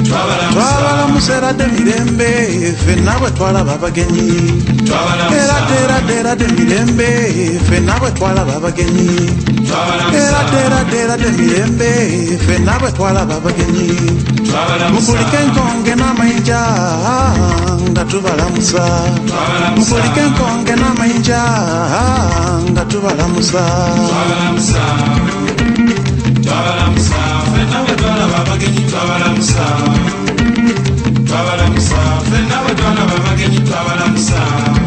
I: twala musera de mirembe fe nawe twala babagenyi era dera dera de mirembe fe nawe twala babagenyi era dera dera de mirembe fe nawe twala babagenyi mukulike nkonge na mainja ngatubala musa mukulike nkonge na mainja ngatubala musa twabala musa fena betwala babagenyi twabala musa twabala musa fena betwala babagenyi twabala musa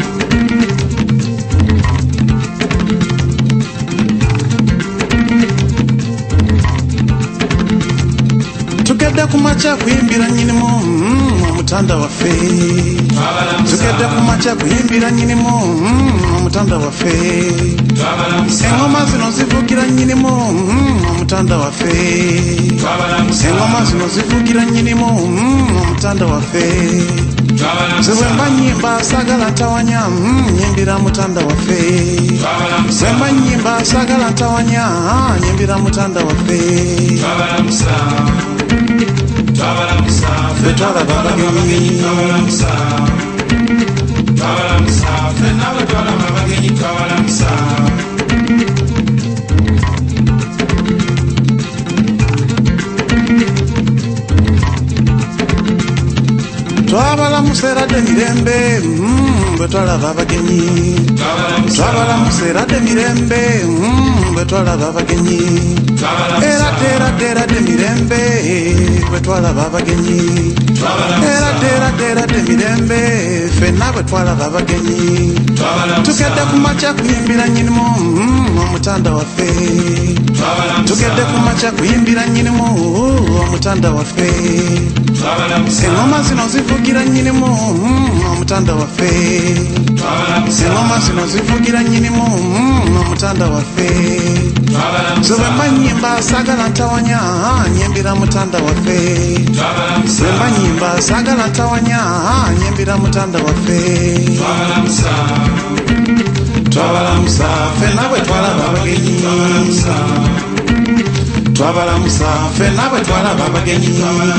I: tugenda kumacha kuimbira nyini mu mutanda wa fe tugenda kumacha kuimbira nyini mu mutanda wa fe engoma zino zivugira nyini mu mutanda wa fe engoma zino zivugira nyini mu mutanda wa fe Zwemba nyimba sagala ntawanya mm, nyimbira mutanda waffe. Zwemba nyimba sagala ntawanya nyimbira mutanda waffe. Ffe twalaba abagenyi. Ffe nawe twalaba abagenyi twabalamusa. Twabalamusa era demirembe bwe twalaba abagenyi. Twabalamusa era demirembe bwe twalaba abagenyi. Era tera tera demirembe bwe twalaba abagenyi. Era tera tera demirembe ffenna bwe twalaba abagenyi. Tugedde ku makya kuyimbira nnyinimu omutanda waffe. Tugedde ku makya kuyimbira nnyinimu omutanda waffe. Engoma zino zivugira nnyinimu omutanda waffe. Engoma zino zivugira nnyinimu omutanda waffe. Zwemba nyimba sagala ntawanya nyimbira mutanda waffe. Zwemba nyimba sagala ntawanya nyimbira mutanda waffe. Twabalamusa ffenna bwe twalaba abagenyi. Twabalamusa ffenna bwe twalaba abagenyi.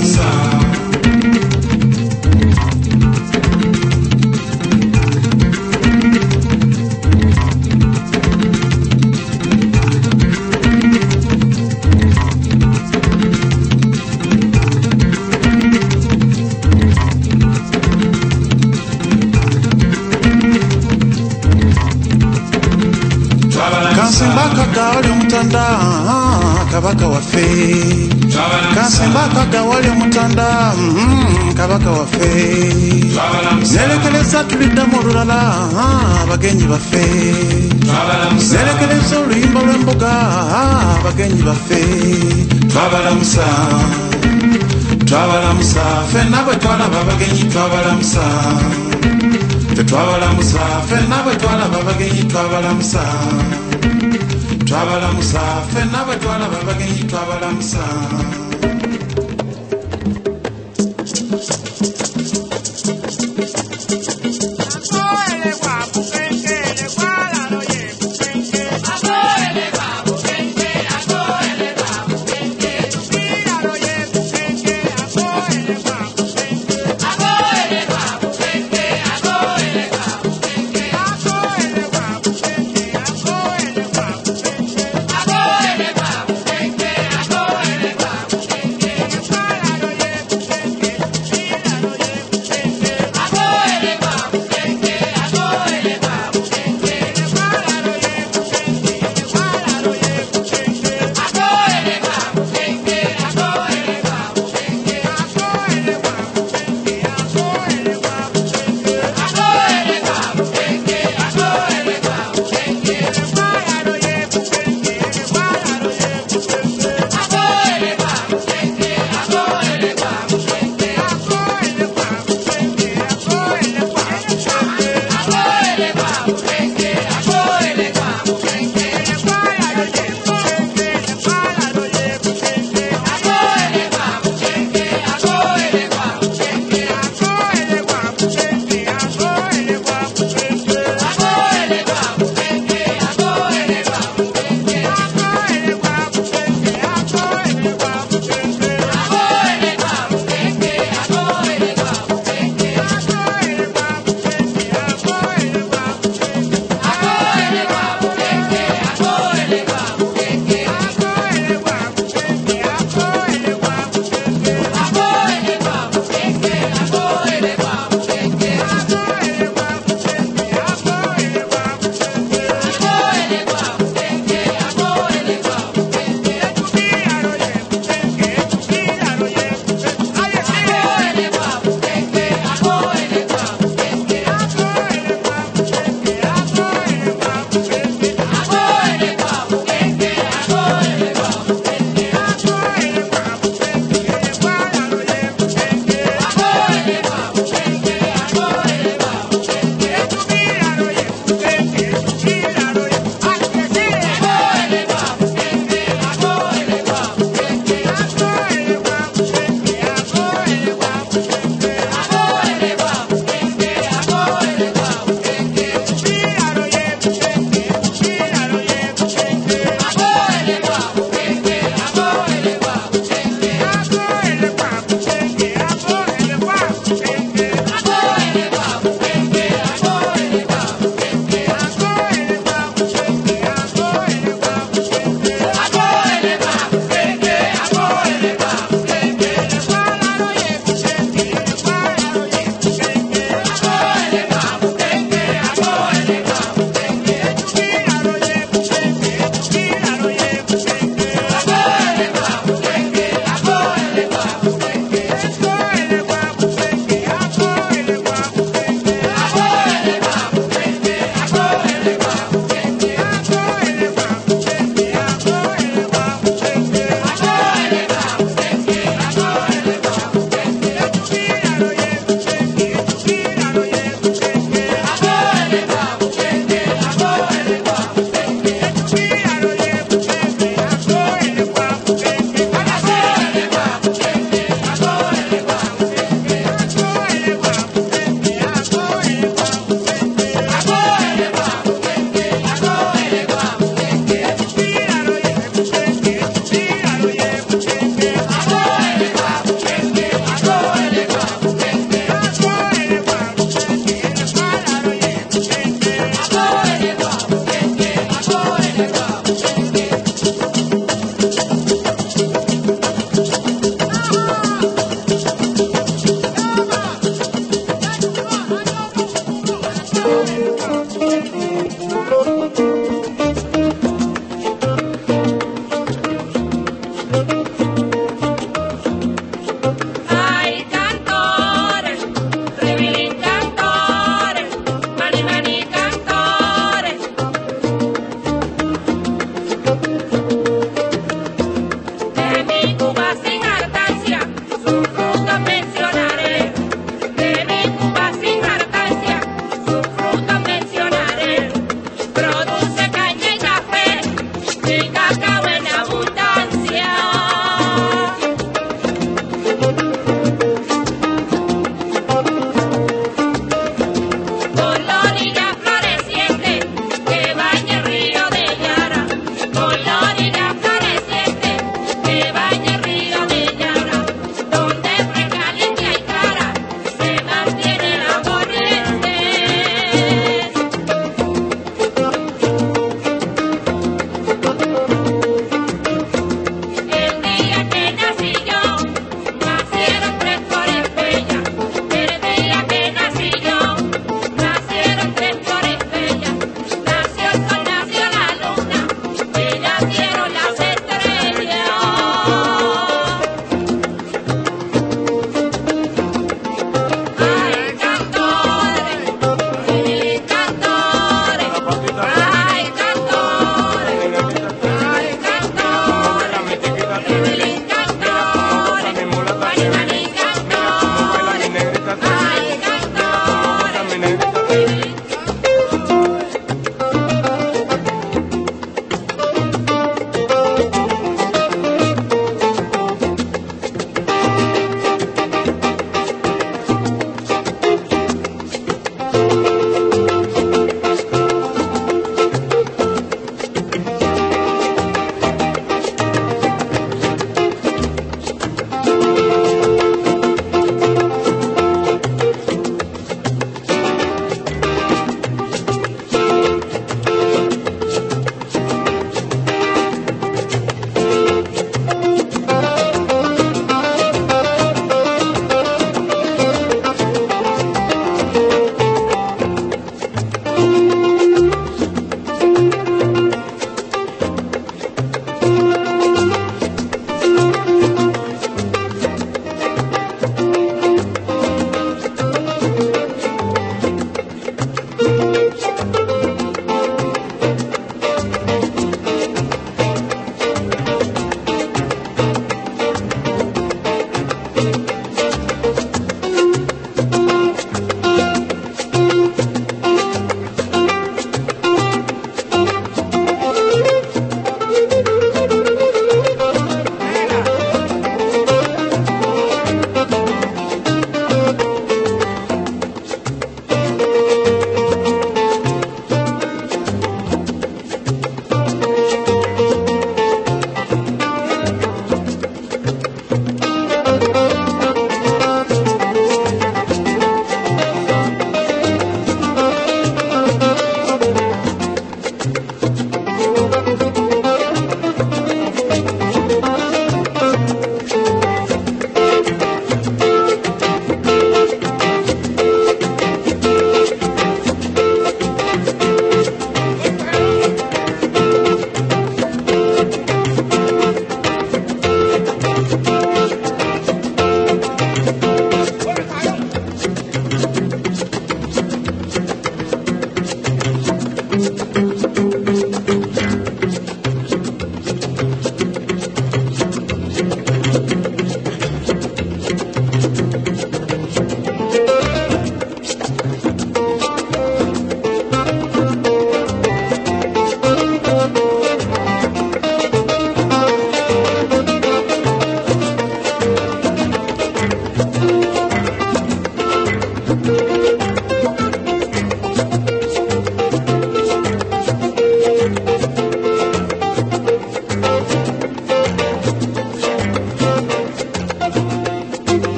I: Kansimba kagawali omutanda kabaka waffe. Kansimba kagawali omutanda kabaka waffe. Nerekereza tuliddamu olulala abagenyi baffe. Nerekereza oluyimba lw'embuga abagenyi baffe. Twabalamusa twabalamusa ffenna bwe twalaba abagenyi twabalamusa. Twabalamusa ffenna bwe twalaba abagenyi twabalamusa. Twabalamusa ffenna bwe twalaba abagenyi twabalamusa.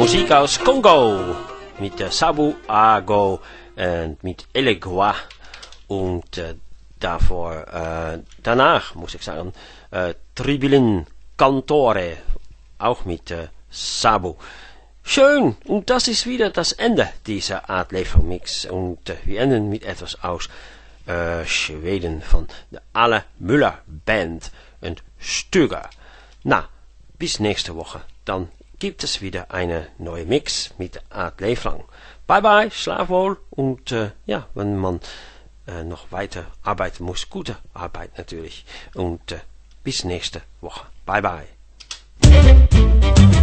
A: Musik aus Kongo mit äh, Sabu Ago und mit Elegua und äh, davor, äh, danach muss ich sagen, äh, Tribilin Cantore, auch mit äh, Sabu. Schön, und das ist wieder das Ende dieser Art Levermix und äh, wir enden mit etwas aus äh, Schweden von der Alle Müller Band und Stüger. Na, bis nächste Woche, dann gibt es wieder eine neue Mix mit Art Leeflang. Bye bye, schlaf wohl und äh, ja, wenn man äh, noch weiter arbeiten muss, gute Arbeit natürlich und äh, bis nächste Woche. Bye bye.